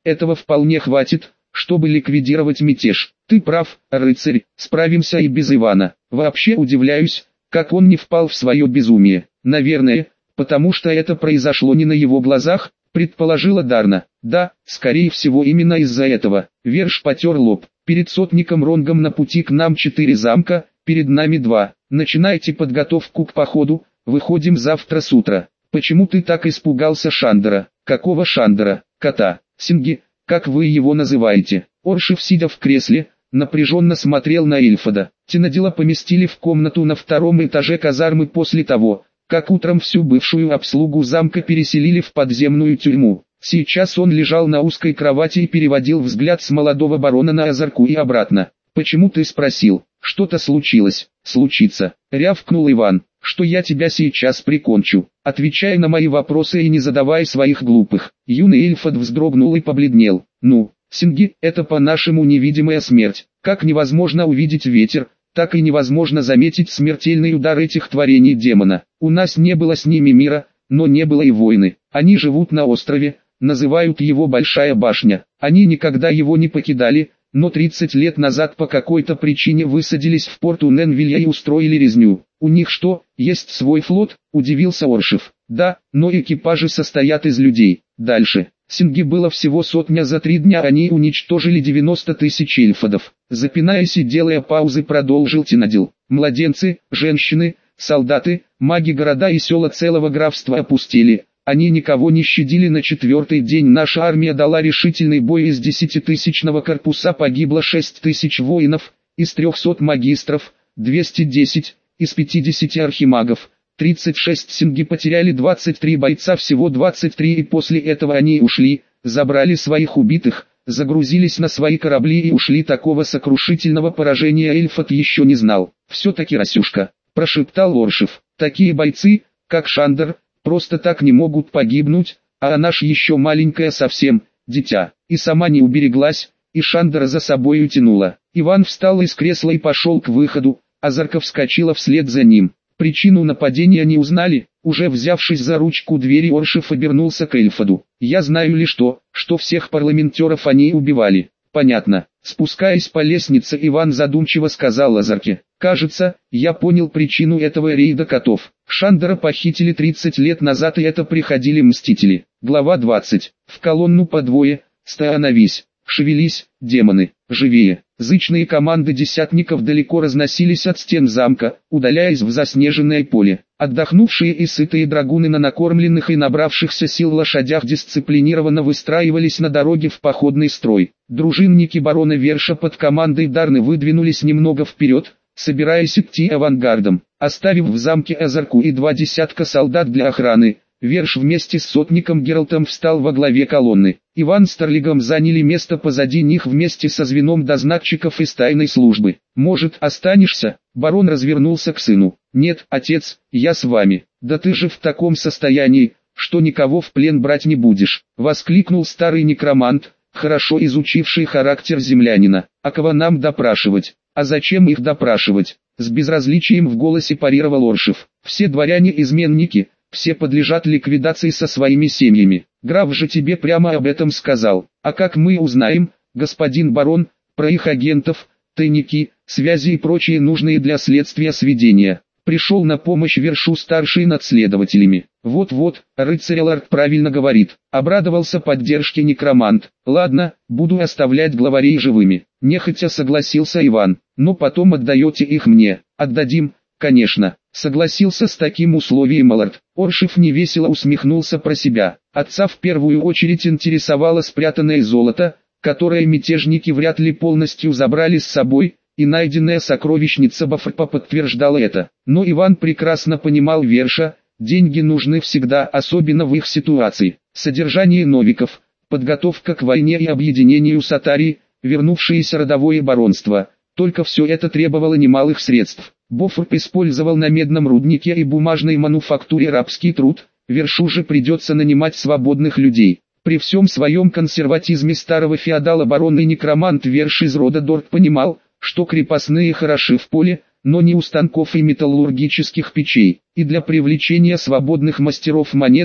этого вполне хватит, чтобы ликвидировать мятеж. Ты прав, рыцарь, справимся и без Ивана. Вообще удивляюсь, как он не впал в свое безумие. Наверное, потому что это произошло не на его глазах, предположила Дарна. Да, скорее всего именно из-за этого. Верш потер лоб. Перед сотником Ронгом на пути к нам четыре замка, перед нами два. Начинайте подготовку к походу, выходим завтра с утра. Почему ты так испугался Шандера? Какого Шандера? Кота. Синги, как вы его называете? Оршев, сидя в кресле, напряженно смотрел на Ильфада. Тинадила поместили в комнату на втором этаже казармы после того, как утром всю бывшую обслугу замка переселили в подземную тюрьму. Сейчас он лежал на узкой кровати и переводил взгляд с молодого барона на Азарку и обратно. «Почему ты спросил? Что-то случилось?» «Случится», — рявкнул Иван, — «что я тебя сейчас прикончу. Отвечай на мои вопросы и не задавай своих глупых». Юный Ильфад вздрогнул и побледнел. «Ну, Синги, это по-нашему невидимая смерть. Как невозможно увидеть ветер, так и невозможно заметить смертельный удар этих творений демона. У нас не было с ними мира, но не было и войны. Они живут на острове, называют его Большая Башня. Они никогда его не покидали, но тридцать лет назад по какой-то причине высадились в порту Ненвилья и устроили резню. У них что, есть свой флот?» – удивился Оршев. «Да, но экипажи состоят из людей. Дальше. Синги было всего сотня, за три дня они уничтожили девяносто тысяч эльфодов». Запинаясь и делая паузы, продолжил Тинадил. «Младенцы, женщины, солдаты, маги, города и села целого графства опустили. Они никого не щадили. На четвертый день наша армия дала решительный бой. Из десятитысячного корпуса погибло шесть тысяч воинов, из трехсот магистров, двести десять, из пятидесяти архимагов, тридцать шесть. Синги потеряли двадцать три бойца, всего двадцать три, и после этого они ушли, забрали своих убитых, загрузились на свои корабли и ушли. Такого сокрушительного поражения Эльфат еще не знал. «Все-таки, Расюшка», – прошептал Оршев, – «такие бойцы, как Шандер, просто так не могут погибнуть, а она ж еще маленькая совсем, дитя». И сама не убереглась, и Шандера за собой утянула. Иван встал из кресла и пошел к выходу, а Зарка вскочила вслед за ним. Причину нападения не узнали. Уже взявшись за ручку двери, Оршев обернулся к Эльфаду. «Я знаю лишь то, что всех парламентеров они убивали». «Понятно». Спускаясь по лестнице, Иван задумчиво сказал Азарке: «Кажется, я понял причину этого рейда котов. Шандера похитили тридцать лет назад, и это приходили мстители». Глава двадцать. В колонну по двое. «Становись! Шевелись, демоны! Живее!» Зычные команды десятников далеко разносились от стен замка, удаляясь в заснеженное поле. Отдохнувшие и сытые драгуны на накормленных и набравшихся сил лошадях дисциплинированно выстраивались на дороге в походный строй. Дружинники барона Верша под командой Дарны выдвинулись немного вперед, собираясь идти авангардом. Оставив в замке Азарку и два десятка солдат для охраны, Верш вместе с сотником Гералтом встал во главе колонны. Иван с Торлигом заняли место позади них вместе со звеном дознатчиков из тайной службы. «Может, останешься?» Барон развернулся к сыну. «Нет, отец, я с вами». «Да ты же в таком состоянии, что никого в плен брать не будешь», — воскликнул старый некромант, хорошо изучивший характер землянина. «А кого нам допрашивать?» «А зачем их допрашивать?» — с безразличием в голосе парировал Оршев. «Все дворяне изменники, все подлежат ликвидации со своими семьями. Граф же тебе прямо об этом сказал. А как мы узнаем, господин барон, про их агентов, тайники, связи и прочие нужные для следствия сведения?» Пришел на помощь Вершу старший над следователями. «Вот-вот, рыцарь Ларк правильно говорит», — обрадовался поддержке некромант. «Ладно, буду оставлять главарей живыми», — нехотя согласился Иван. «Но потом отдаете их мне». «Отдадим, конечно», — согласился с таким условием Малард. Оршев невесело усмехнулся про себя. Отца в первую очередь интересовало спрятанное золото, которое мятежники вряд ли полностью забрали с собой, и найденная сокровищница Бафрпа подтверждала это. Но Иван прекрасно понимал Верша, деньги нужны всегда, особенно в их ситуации. Содержание новиков, подготовка к войне и объединению с Атарией, вернувшееся родовое баронство, только все это требовало немалых средств. Бофрп использовал на медном руднике и бумажной мануфактуре рабский труд, Вершу же придется нанимать свободных людей. При всем своем консерватизме старого феодала барон и некромант Верш из рода Дорт понимал, что крепостные хороши в поле, но не у станков и металлургических печей, и для привлечения свободных мастеров монеты,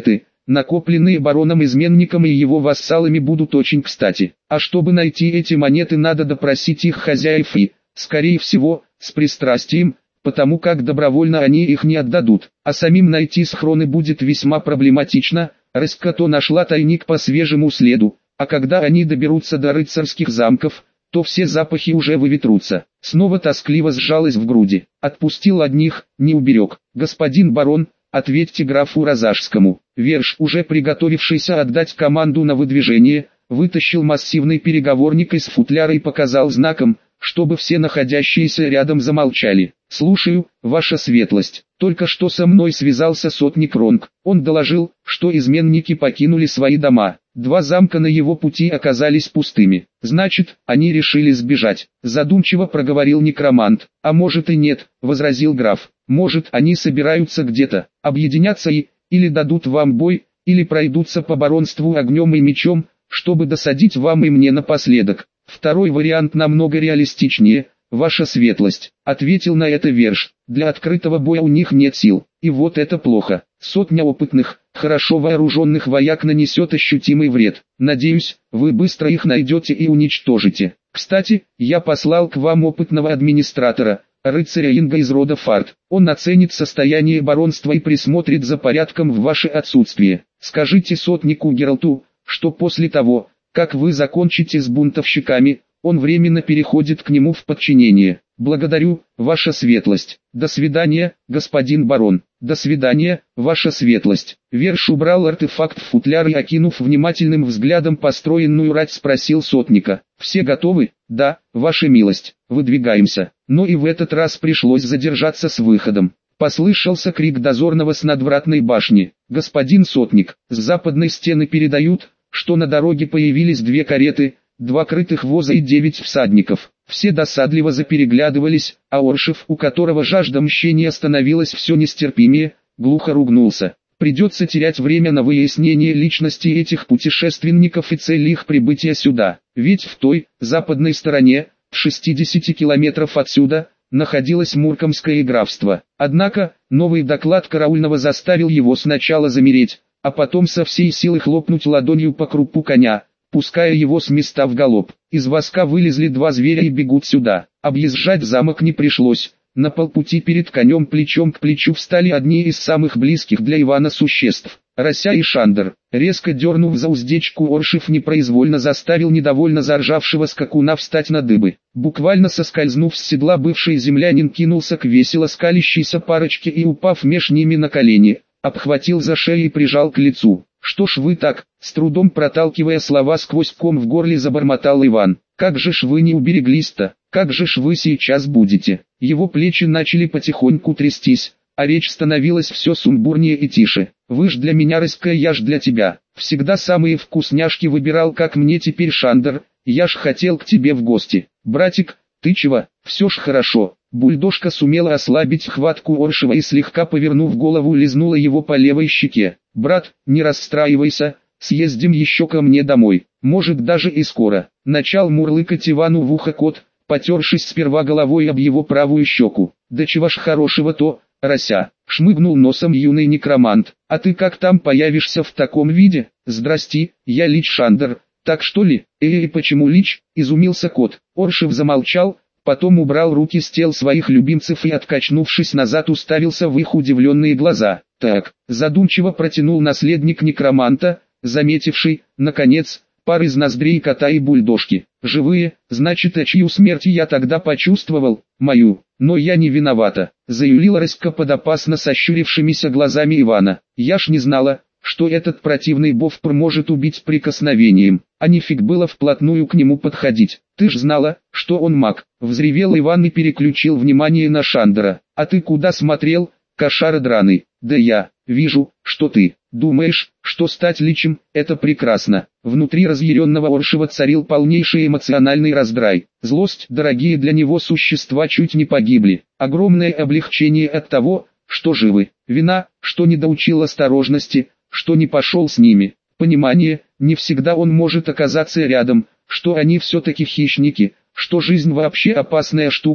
накопленные бароном-изменником и его вассалами, будут очень кстати. А чтобы найти эти монеты, надо допросить их хозяев и, скорее всего, с пристрастием, потому как добровольно они их не отдадут. А самим найти схроны будет весьма проблематично. Рыскато нашла тайник по свежему следу, а когда они доберутся до рыцарских замков, то все запахи уже выветрутся. Снова тоскливо сжалась в груди. Отпустил одних, не уберег. Господин барон, ответьте графу Розажскому. Верш, уже приготовившийся отдать команду на выдвижение, вытащил массивный переговорник из футляра и показал знаком, чтобы все находящиеся рядом замолчали. «Слушаю, ваша светлость. Только что со мной связался сотник Ронг. Он доложил, что изменники покинули свои дома. Два замка на его пути оказались пустыми. Значит, они решили сбежать», — задумчиво проговорил некромант. «А может и нет», — возразил граф. «Может, они собираются где-то, объединятся и, или дадут вам бой, или пройдутся по баронству огнем и мечом, чтобы досадить вам и мне напоследок. Второй вариант намного реалистичнее, ваша светлость», — ответил на это Верш. «Для открытого боя у них нет сил, и вот это плохо. Сотня опытных, хорошо вооруженных вояк нанесет ощутимый вред. Надеюсь, вы быстро их найдете и уничтожите. Кстати, я послал к вам опытного администратора, рыцаря Инга из рода Фарт. Он оценит состояние баронства и присмотрит за порядком в ваше отсутствие. Скажите сотнику Гералту, что после того, как вы закончите с бунтовщиками, он временно переходит к нему в подчинение. Благодарю, ваша светлость. До свидания, господин барон. До свидания, ваша светлость». Верш убрал артефакт в футляр и, окинув внимательным взглядом построенную рать, спросил сотника: «Все готовы?» «Да, ваша милость, выдвигаемся». Но и в этот раз пришлось задержаться с выходом. Послышался крик дозорного с надвратной башни: «Господин сотник, с западной стены передают, что на дороге появились две кареты, два крытых воза и девять всадников». Все досадливо запереглядывались, а Оршев, у которого жажда мщения становилась все нестерпимее, глухо ругнулся. Придется терять время на выяснение личности этих путешественников и цели их прибытия сюда. Ведь в той, западной стороне, в шестидесяти километров отсюда, находилось Муркомское графство. Однако, новый доклад караульного заставил его сначала замереть, а потом со всей силы хлопнуть ладонью по крупу коня, пуская его с места в галоп. Из воска вылезли два зверя и бегут сюда. Объезжать замок не пришлось. На полпути перед конем плечом к плечу встали одни из самых близких для Ивана существ — Рося и Шандер. Резко дернув за уздечку, Оршев непроизвольно заставил недовольно заржавшего скакуна встать на дыбы. Буквально соскользнув с седла, бывший землянин кинулся к весело скалящейся парочке и, упав меж ними на колени, обхватил за шею и прижал к лицу. «Что ж вы так?» — с трудом проталкивая слова сквозь ком в горле, забормотал Иван. «Как же ж вы не убереглись-то? Как же ж вы сейчас будете?» Его плечи начали потихоньку трястись, а речь становилась все сумбурнее и тише. «Вы ж для меня рыская, я ж для тебя. Всегда самые вкусняшки выбирал, как мне теперь, Шандер. Я ж хотел к тебе в гости. Братик, ты чего? Все ж хорошо». Бульдожка сумела ослабить хватку Оршева и, слегка повернув голову, лизнула его по левой щеке. «Брат, не расстраивайся, съездим еще ко мне домой, может даже и скоро». Начал мурлыкать Ивану в ухо кот, потершись сперва головой об его правую щеку. «Да чего ж хорошего-то, Рося?» — шмыгнул носом юный некромант. «А ты как там появишься в таком виде?» «Здрасти, я Лич Шандер, так что ли?» «Э-э, почему Лич?» — изумился кот. Оршев замолчал, потом убрал руки с тел своих любимцев и, откачнувшись назад, уставился в их удивленные глаза. «Так», — задумчиво протянул наследник некроманта, заметивший, наконец, пар из ноздрей кота и бульдожки. «Живые, значит, а чью смерть я тогда почувствовал? Мою. Но я не виновата», — заюлила Роська под опасно сощурившимися глазами Ивана. «Я ж не знала, что этот противный бовпр может убить прикосновением, а нифиг было вплотную к нему подходить. Ты ж знала, что он маг», — взревел Иван и переключил внимание на Шандера. «А ты куда смотрел, кошара драный?» «Да я вижу, что ты думаешь, что стать личем — это прекрасно». Внутри разъяренного Оршева царил полнейший эмоциональный раздрай. Злость, дорогие для него существа, чуть не погибли. Огромное облегчение от того, что живы. Вина, что не доучил осторожности, что не пошел с ними. Понимание, не всегда он может оказаться рядом, что они все-таки хищники, что жизнь вообще опасная штука,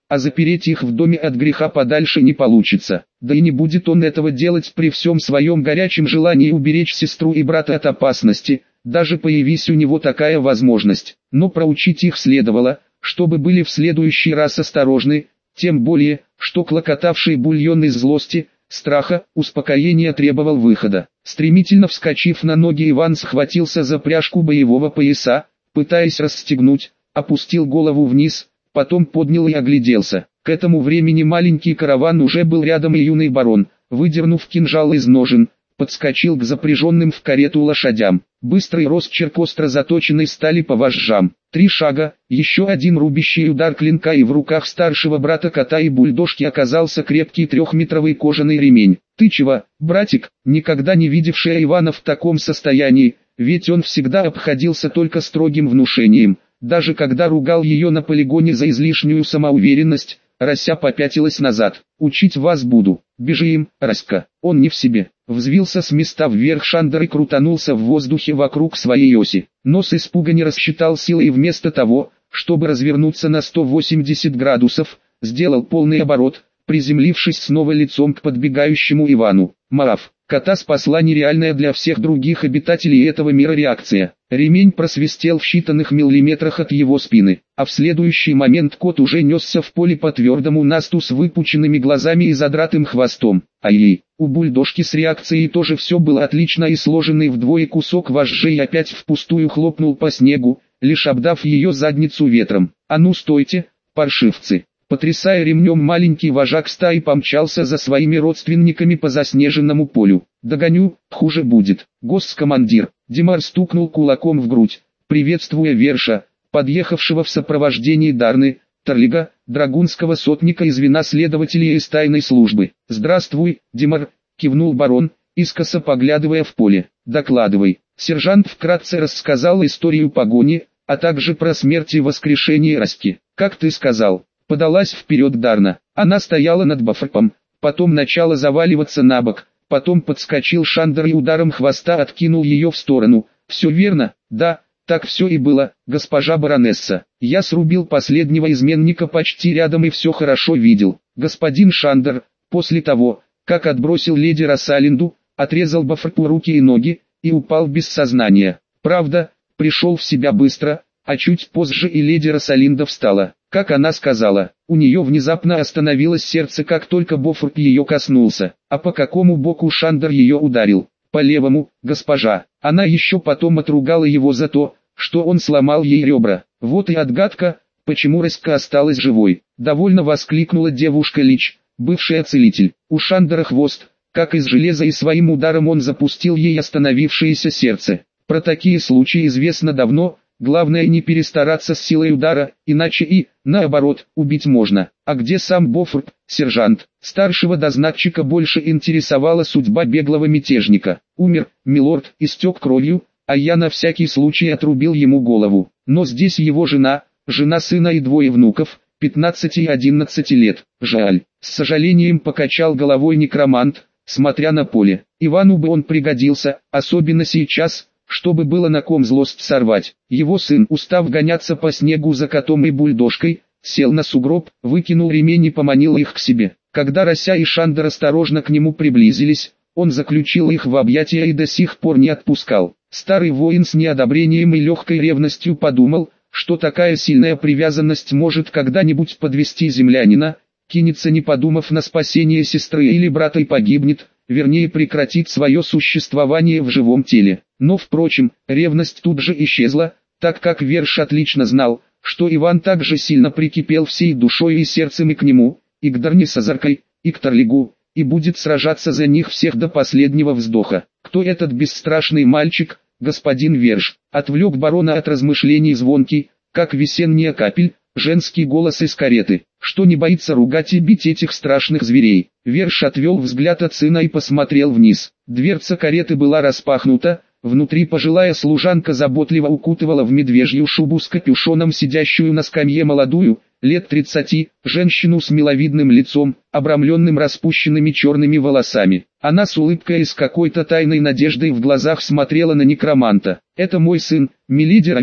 а запереть их в доме от греха подальше не получится. Да и не будет он этого делать при всем своем горячем желании уберечь сестру и брата от опасности, даже появись у него такая возможность. Но проучить их следовало, чтобы были в следующий раз осторожны, тем более, что клокотавший бульон из злости, страха, успокоения требовал выхода. Стремительно вскочив на ноги, Иван схватился за пряжку боевого пояса, пытаясь расстегнуть, опустил голову вниз, потом поднял и огляделся. К этому времени маленький караван уже был рядом, и юный барон, выдернув кинжал из ножен, подскочил к запряженным в карету лошадям. Быстрый росчерк остро заточенной стали по вожжам. Три шага, еще один рубящий удар клинка, и в руках старшего брата кота и бульдожки оказался крепкий трехметровый кожаный ремень. «Ты чего, братик?» Никогда не видевшая Ивана в таком состоянии, ведь он всегда обходился только строгим внушением. Даже когда ругал ее на полигоне за излишнюю самоуверенность, Рася попятилась назад. «Учить вас буду. Бежим, Раська». Он не в себе. Взвился с места вверх Шандер и крутанулся в воздухе вокруг своей оси. Но с испуга не рассчитал силы и вместо того, чтобы развернуться на сто восемьдесят градусов, сделал полный оборот, приземлившись снова лицом к подбегающему Ивану. Маав. Кота спасла нереальная для всех других обитателей этого мира реакция. Ремень просвистел в считанных миллиметрах от его спины, а в следующий момент кот уже несся в поле по твердому насту с выпученными глазами и задратым хвостом. Ай-яй, у бульдожки с реакцией тоже все было отлично, и сложенный вдвое кусок вожжей опять впустую хлопнул по снегу, лишь обдав ее задницу ветром. «А ну стойте, паршивцы!» Потрясая ремнем, маленький вожак стаи помчался за своими родственниками по заснеженному полю. «Догоню, хуже будет». Госкомандир Димар стукнул кулаком в грудь, приветствуя Верша, подъехавшего в сопровождении Дарны, Тарлига, драгунского сотника из звена следователей из тайной службы. «Здравствуй, Димар», кивнул барон, искоса поглядывая в поле. «Докладывай». Сержант вкратце рассказал историю погони, а также про смерть и воскрешение Раськи. «Как ты сказал?» Подалась вперед Дарна. Она стояла над Бафрпом, потом начала заваливаться на бок, потом подскочил Шандер и ударом хвоста откинул ее в сторону. «Все верно?» «Да, так все и было, госпожа баронесса. Я срубил последнего изменника почти рядом и все хорошо видел. Господин Шандер, после того, как отбросил леди Росалинду, отрезал Бафрпу руки и ноги, и упал без сознания. Правда, пришел в себя быстро, а чуть позже и леди Росалинда встала. Как она сказала, у нее внезапно остановилось сердце, как только Бофорт ее коснулся. А по какому боку Шандер ее ударил? По левому, госпожа. Она еще потом отругала его за то, что он сломал ей ребра. Вот и отгадка, почему Раська осталась живой. Довольно воскликнула девушка Лич, бывшая целитель. У Шандера хвост, как из железа, и своим ударом он запустил ей остановившееся сердце. Про такие случаи известно давно. Главное не перестараться с силой удара, иначе и, наоборот, убить можно. А где сам Бофорт, сержант? Старшего дознатчика больше интересовала судьба беглого мятежника. Умер, милорд, истек кровью, а я на всякий случай отрубил ему голову. Но здесь его жена, жена сына и двое внуков, пятнадцати и одиннадцати лет. Жаль. С сожалением покачал головой некромант, смотря на поле. Ивану бы он пригодился, особенно сейчас, чтобы было на ком злость сорвать. Его сын, устав гоняться по снегу за котом и бульдожкой, сел на сугроб, выкинул ремень и поманил их к себе. Когда Рася и Шандер осторожно к нему приблизились, он заключил их в объятия и до сих пор не отпускал. Старый воин с неодобрением и легкой ревностью подумал, что такая сильная привязанность может когда-нибудь подвести землянина, кинется не подумав на спасение сестры или брата и погибнет, вернее прекратит свое существование в живом теле. Но впрочем, ревность тут же исчезла, так как Верш отлично знал, что Иван также сильно прикипел всей душой и сердцем и к нему, и к Дарне с Азаркой, и к Тарлигу, и будет сражаться за них всех до последнего вздоха. Кто этот бесстрашный мальчик, господин Верш? Отвлек барона от размышлений звонкий, как весенняя капель, женский голос из кареты, что не боится ругать и бить этих страшных зверей. Верш отвел взгляд от сына и посмотрел вниз. Дверца кареты была распахнута, внутри пожилая служанка заботливо укутывала в медвежью шубу с капюшоном сидящую на скамье молодую, лет тридцати, женщину с миловидным лицом, обрамленным распущенными черными волосами. Она с улыбкой и с какой-то тайной надеждой в глазах смотрела на некроманта. «Это мой сын, миледи Равина»,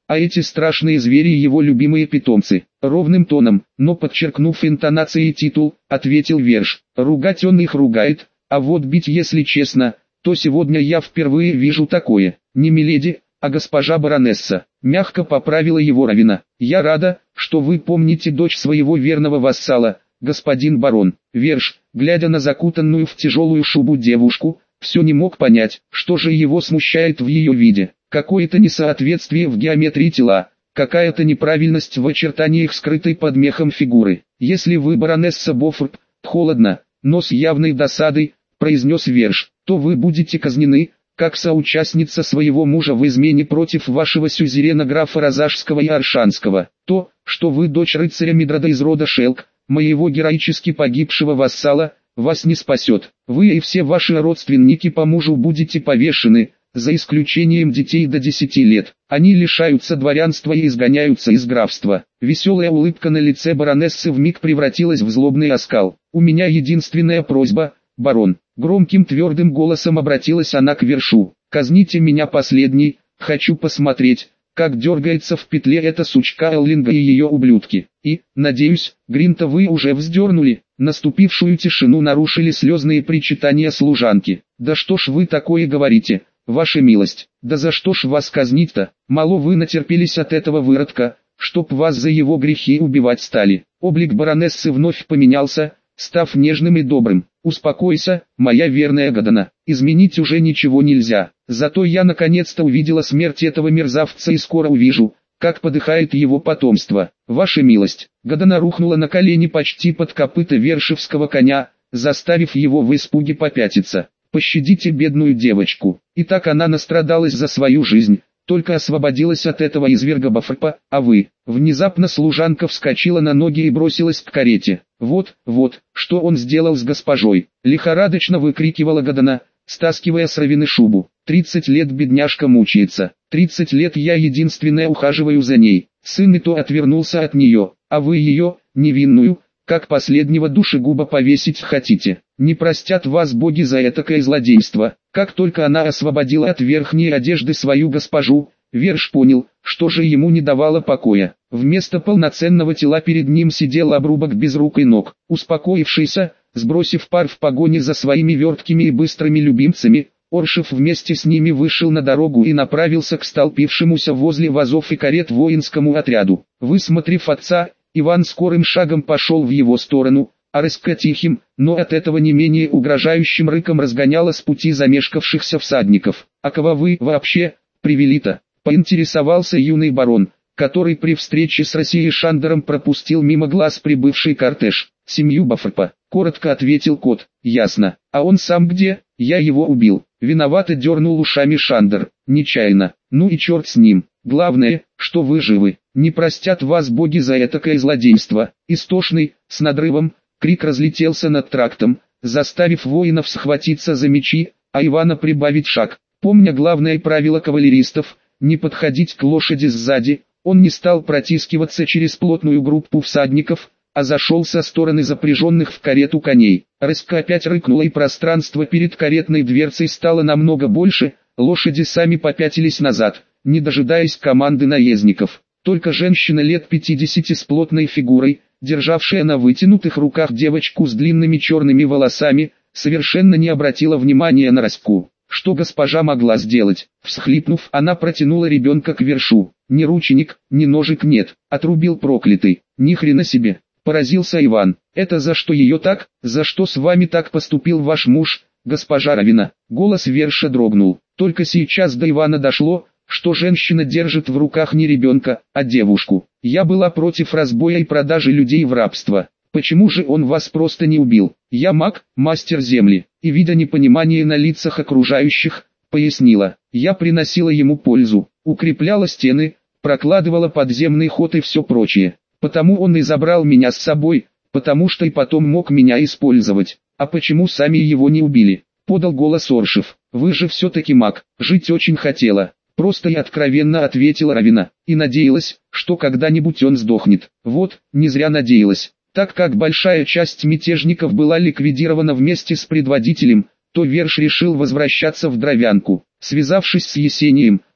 а эти страшные звери его любимые питомцы. Ровным тоном, но подчеркнув интонацией титул, ответил Верш. Ругать он их ругает, а вот бить, если честно, то сегодня я впервые вижу такое. Не миледи, а госпожа баронесса. Мягко поправила его Равина. Я рада, что вы помните дочь своего верного вассала, господин барон. Верш, глядя на закутанную в тяжелую шубу девушку, все не мог понять, что же его смущает в ее виде. Какое-то несоответствие в геометрии тела, какая-то неправильность в очертаниях скрытой под мехом фигуры. Если вы баронесса Боффорд, холодно, но с явной досадой, произнес Верш, то вы будете казнены, как соучастница своего мужа в измене против вашего сюзерена графа Розажского и Аршанского. То, что вы дочь рыцаря Мидрода из рода Шелк, моего героически погибшего вассала, вас не спасет. Вы и все ваши родственники по мужу будете повешены, за исключением детей до десяти лет. Они лишаются дворянства и изгоняются из графства. Веселая улыбка на лице баронессы вмиг превратилась в злобный оскал. У меня единственная просьба, барон. Громким твердым голосом обратилась она к Вершу. Казните меня последней, хочу посмотреть, как дергается в петле эта сучка Эллинга и ее ублюдки. И, надеюсь, Гринта вы уже вздернули. Наступившую тишину нарушили слезные причитания служанки. Да что ж вы такое говорите, ваша милость, да за что ж вас казнить-то? Мало вы натерпелись от этого выродка, чтоб вас за его грехи убивать стали. Облик баронессы вновь поменялся, став нежным и добрым. Успокойся, моя верная Гадана, изменить уже ничего нельзя. Зато я наконец-то увидела смерть этого мерзавца и скоро увижу, как подыхает его потомство. Ваша милость. Гадана рухнула на колени почти под копыта вершевского коня, заставив его в испуге попятиться. Пощадите бедную девочку. И так она настрадалась за свою жизнь, только освободилась от этого изверга Боффорпа, а вы. Внезапно служанка вскочила на ноги и бросилась к карете. Вот, вот, что он сделал с госпожой. Лихорадочно выкрикивала Гадана, стаскивая с Равины шубу. Тридцать лет бедняжка мучается. Тридцать лет я единственная ухаживаю за ней. Сын и то отвернулся от нее, а вы ее, невинную, как последнего душегуба повесить хотите. Не простят вас боги за этакое злодейство. Как только она освободила от верхней одежды свою госпожу, Верш понял, что же ему не давало покоя. Вместо полноценного тела перед ним сидел обрубок без рук и ног. Успокоившийся, сбросив пар в погоне за своими верткими и быстрыми любимцами, Оршев вместе с ними вышел на дорогу и направился к столпившемуся возле вазов и карет воинскому отряду. Высмотрев отца, Иван скорым шагом пошел в его сторону, а Рыска тихим, но от этого не менее угрожающим рыком разгоняла с пути замешкавшихся всадников. «А кого вы вообще привели-то?» — поинтересовался юный барон, который при встрече с Россией Шандером пропустил мимо глаз прибывший кортеж. «Семью Боффорпа», — коротко ответил кот. «Ясно. А он сам где? Я его убил». Виновато дернул ушами Шандер. «Нечаянно. Ну и черт с ним. Главное, что вы живы. Не простят вас боги за этакое злодейство». Истошный, с надрывом, крик разлетелся над трактом, заставив воинов схватиться за мечи, а Ивана прибавить шаг. Помня главное правило кавалеристов, не подходить к лошади сзади, он не стал протискиваться через плотную группу всадников, а зашел со стороны запряженных в карету коней. Рыска опять рыкнула, и пространство перед каретной дверцей стало намного больше, лошади сами попятились назад, не дожидаясь команды наездников. Только женщина лет пятидесяти с плотной фигурой, державшая на вытянутых руках девочку с длинными черными волосами, совершенно не обратила внимания на Рыску. Что госпожа могла сделать? Всхлипнув, она протянула ребенка к Вершу. Ни рученик, ни ножик нет, отрубил проклятый. Ни хрена себе, поразился Иван. Это за что ее так, за что с вами так поступил ваш муж, госпожа Равина? Голос Верша дрогнул. Только сейчас до Ивана дошло, что женщина держит в руках не ребенка, а девушку. Я была против разбоя и продажи людей в рабство. Почему же он вас просто не убил? Я маг, мастер земли, и видя непонимание на лицах окружающих, пояснила. Я приносила ему пользу, укрепляла стены, прокладывала подземный ход и все прочее. Потому он и забрал меня с собой, потому что и потом мог меня использовать. А почему сами его не убили? Подал голос Оршев. Вы же все-таки маг, жить очень хотела. Просто и откровенно ответила Равина, и надеялась, что когда-нибудь он сдохнет. Вот, не зря надеялась. Так как большая часть мятежников была ликвидирована вместе с предводителем, то Верш решил возвращаться в Дровянку. Связавшись с Есением,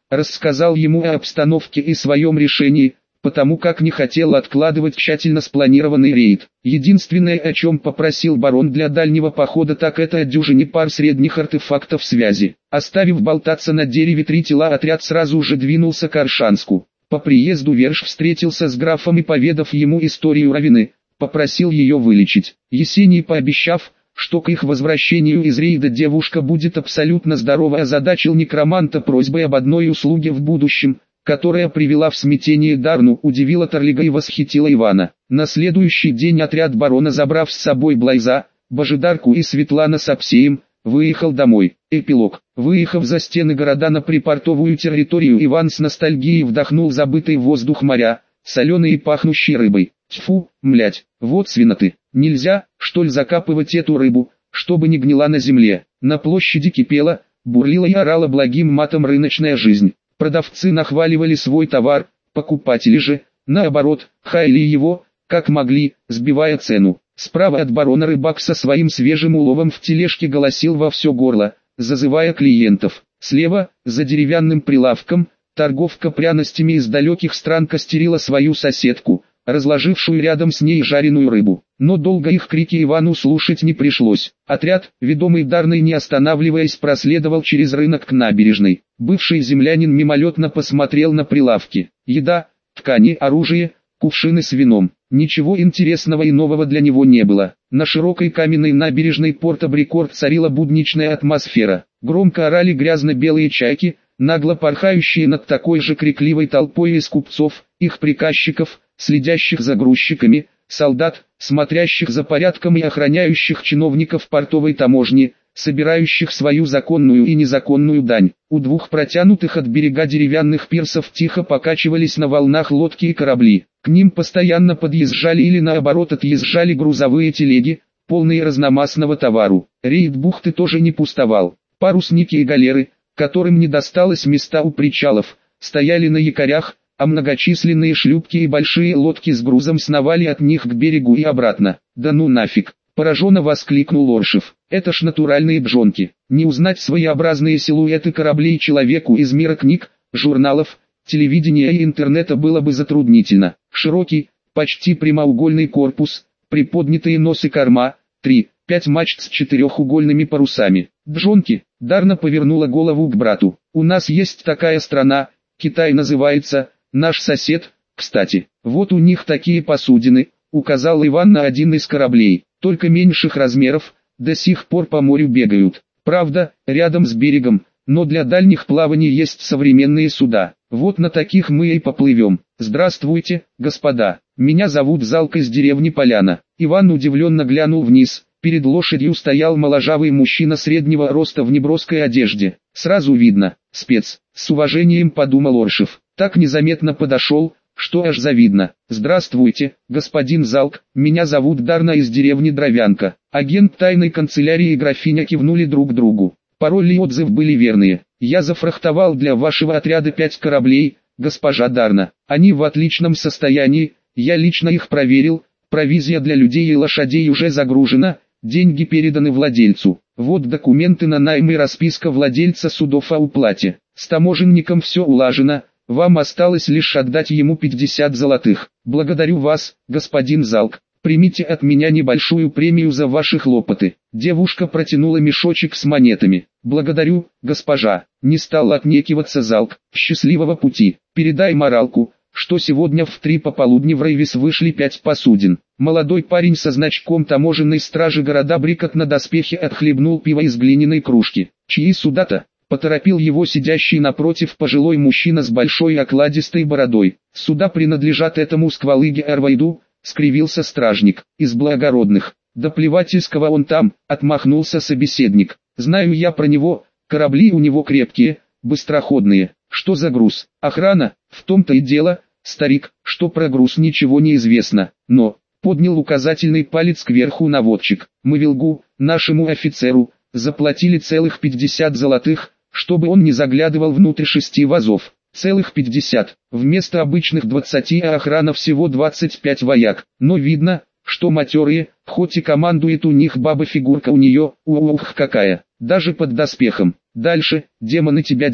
рассказал ему о обстановке и своем решении, потому как не хотел откладывать тщательно спланированный рейд. Единственное, о чем попросил барон для дальнего похода, так это о дюжине пар средних артефактов связи. Оставив болтаться на дереве три тела, отряд сразу же двинулся к Аршанску. По приезду Верш встретился с графом и, поведав ему историю Равины, попросил ее вылечить. Есений, пообещав, что к их возвращению из рейда девушка будет абсолютно здорова, озадачил некроманта просьбой об одной услуге в будущем, которая привела в смятение Дарну, удивила Торлига и восхитила Ивана. На следующий день отряд барона, забрав с собой Блайза, Божидарку и Светлана с Апсеем, выехал домой. Эпилог. Выехав за стены города на припортовую территорию, Иван с ностальгией вдохнул забытый воздух моря, соленый и пахнущий рыбой. Тьфу, млять, вот свиноты. Нельзя, что ли, закапывать эту рыбу, чтобы не гнила на земле. На площади кипела, бурлила и орала благим матом рыночная жизнь. Продавцы нахваливали свой товар, покупатели же, наоборот, хаяли его, как могли, сбивая цену. Справа от барона рыбак со своим свежим уловом в тележке голосил во все горло, зазывая клиентов. Слева, за деревянным прилавком, торговка пряностями из далеких стран костерила свою соседку, разложившую рядом с ней жареную рыбу. Но долго их крики Ивану слушать не пришлось. Отряд, ведомый Дарной, не останавливаясь, проследовал через рынок к набережной. Бывший землянин мимолетно посмотрел на прилавки. Еда, ткани, оружие, кувшины с вином. Ничего интересного и нового для него не было. На широкой каменной набережной Порт-Абрикорд царила будничная атмосфера. Громко орали грязно-белые чайки, нагло порхающие над такой же крикливой толпой из купцов, их приказчиков, следящих за грузчиками, солдат, смотрящих за порядком и охраняющих чиновников портовой таможни, собирающих свою законную и незаконную дань. У двух протянутых от берега деревянных пирсов тихо покачивались на волнах лодки и корабли. К ним постоянно подъезжали или наоборот отъезжали грузовые телеги, полные разномастного товару. Рейд бухты тоже не пустовал. Парусники и галеры, которым не досталось места у причалов, стояли на якорях, а многочисленные шлюпки и большие лодки с грузом сновали от них к берегу и обратно. «Да ну нафиг!» – пораженно воскликнул Оршев. «Это ж натуральные джонки. Не узнать своеобразные силуэты кораблей человеку из мира книг, журналов, телевидения и интернета было бы затруднительно. Широкий, почти прямоугольный корпус, приподнятые нос и корма, три, пять мачт с четырехугольными парусами. Джонки!» – Дарна повернула голову к брату. «У нас есть такая страна, Китай называется, наш сосед, кстати. Вот у них такие посудины», — указал Иван на один из кораблей, «только меньших размеров, до сих пор по морю бегают. Правда, рядом с берегом, но для дальних плаваний есть современные суда. Вот на таких мы и поплывем. Здравствуйте, господа, меня зовут Залка из деревни Поляна». Иван удивленно глянул вниз. Перед лошадью стоял моложавый мужчина среднего роста в неброской одежде. Сразу видно, спец, с уважением подумал Оршев. Так незаметно подошел, что аж завидно. «Здравствуйте, господин Залк, меня зовут Дарна из деревни Дровянка». Агент тайной канцелярии и графиня кивнули друг другу. Пароль и отзыв были верные. «Я зафрахтовал для вашего отряда пять кораблей, госпожа Дарна. Они в отличном состоянии, я лично их проверил, провизия для людей и лошадей уже загружена». Деньги переданы владельцу. Вот документы на найм и расписка владельца судов о уплате. С таможенником все улажено, вам осталось лишь отдать ему пятьдесят золотых. Благодарю вас, господин Залк. Примите от меня небольшую премию за ваши хлопоты». Девушка протянула мешочек с монетами. «Благодарю, госпожа». Не стал отнекиваться Залк. «Счастливого пути. Передай моралку, что сегодня в три пополудни в Рейвис вышли пять посудин». Молодой парень со значком таможенной стражи города Брикот на доспехе отхлебнул пиво из глиняной кружки. «Чьи суда-то?» — поторопил его сидящий напротив пожилой мужчина с большой окладистой бородой. «Суда принадлежат этому сквалыге Арвайду», — скривился стражник. «Из благородных». «Да плевательского он там», — отмахнулся собеседник. «Знаю я про него, корабли у него крепкие, быстроходные. Что за груз? Охрана? В том-то и дело, старик, что про груз ничего не известно, но...» Поднял указательный палец кверху наводчик. «Мы Вилгу, нашему офицеру, заплатили целых пятьдесят золотых, чтобы он не заглядывал внутрь шести вазов. Целых пятьдесят. Вместо обычных двадцати, а охрана всего двадцать пять вояк. Но видно, что матерые, хоть и командует у них баба-фигурка у нее, ух какая, даже под доспехом. Дальше, демоны тебя дери».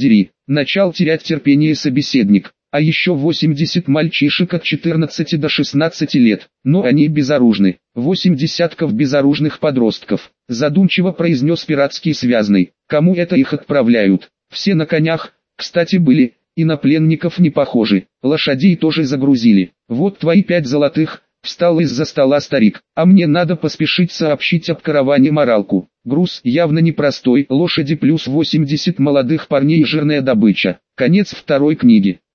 Начал терять терпение собеседник. А еще восемьдесят мальчишек от четырнадцати до шестнадцати лет, но они безоружны. Восемь десятков безоружных подростков, задумчиво произнес пиратский связный. Кому это их отправляют? Все на конях, кстати, были, и на пленников не похожи. Лошадей тоже загрузили. Вот твои пять золотых. Встал из-за стола старик. А мне надо поспешить сообщить об караване моралку. Груз явно непростой. Лошади плюс восемьдесят молодых парней и жирная добыча. Конец второй книги.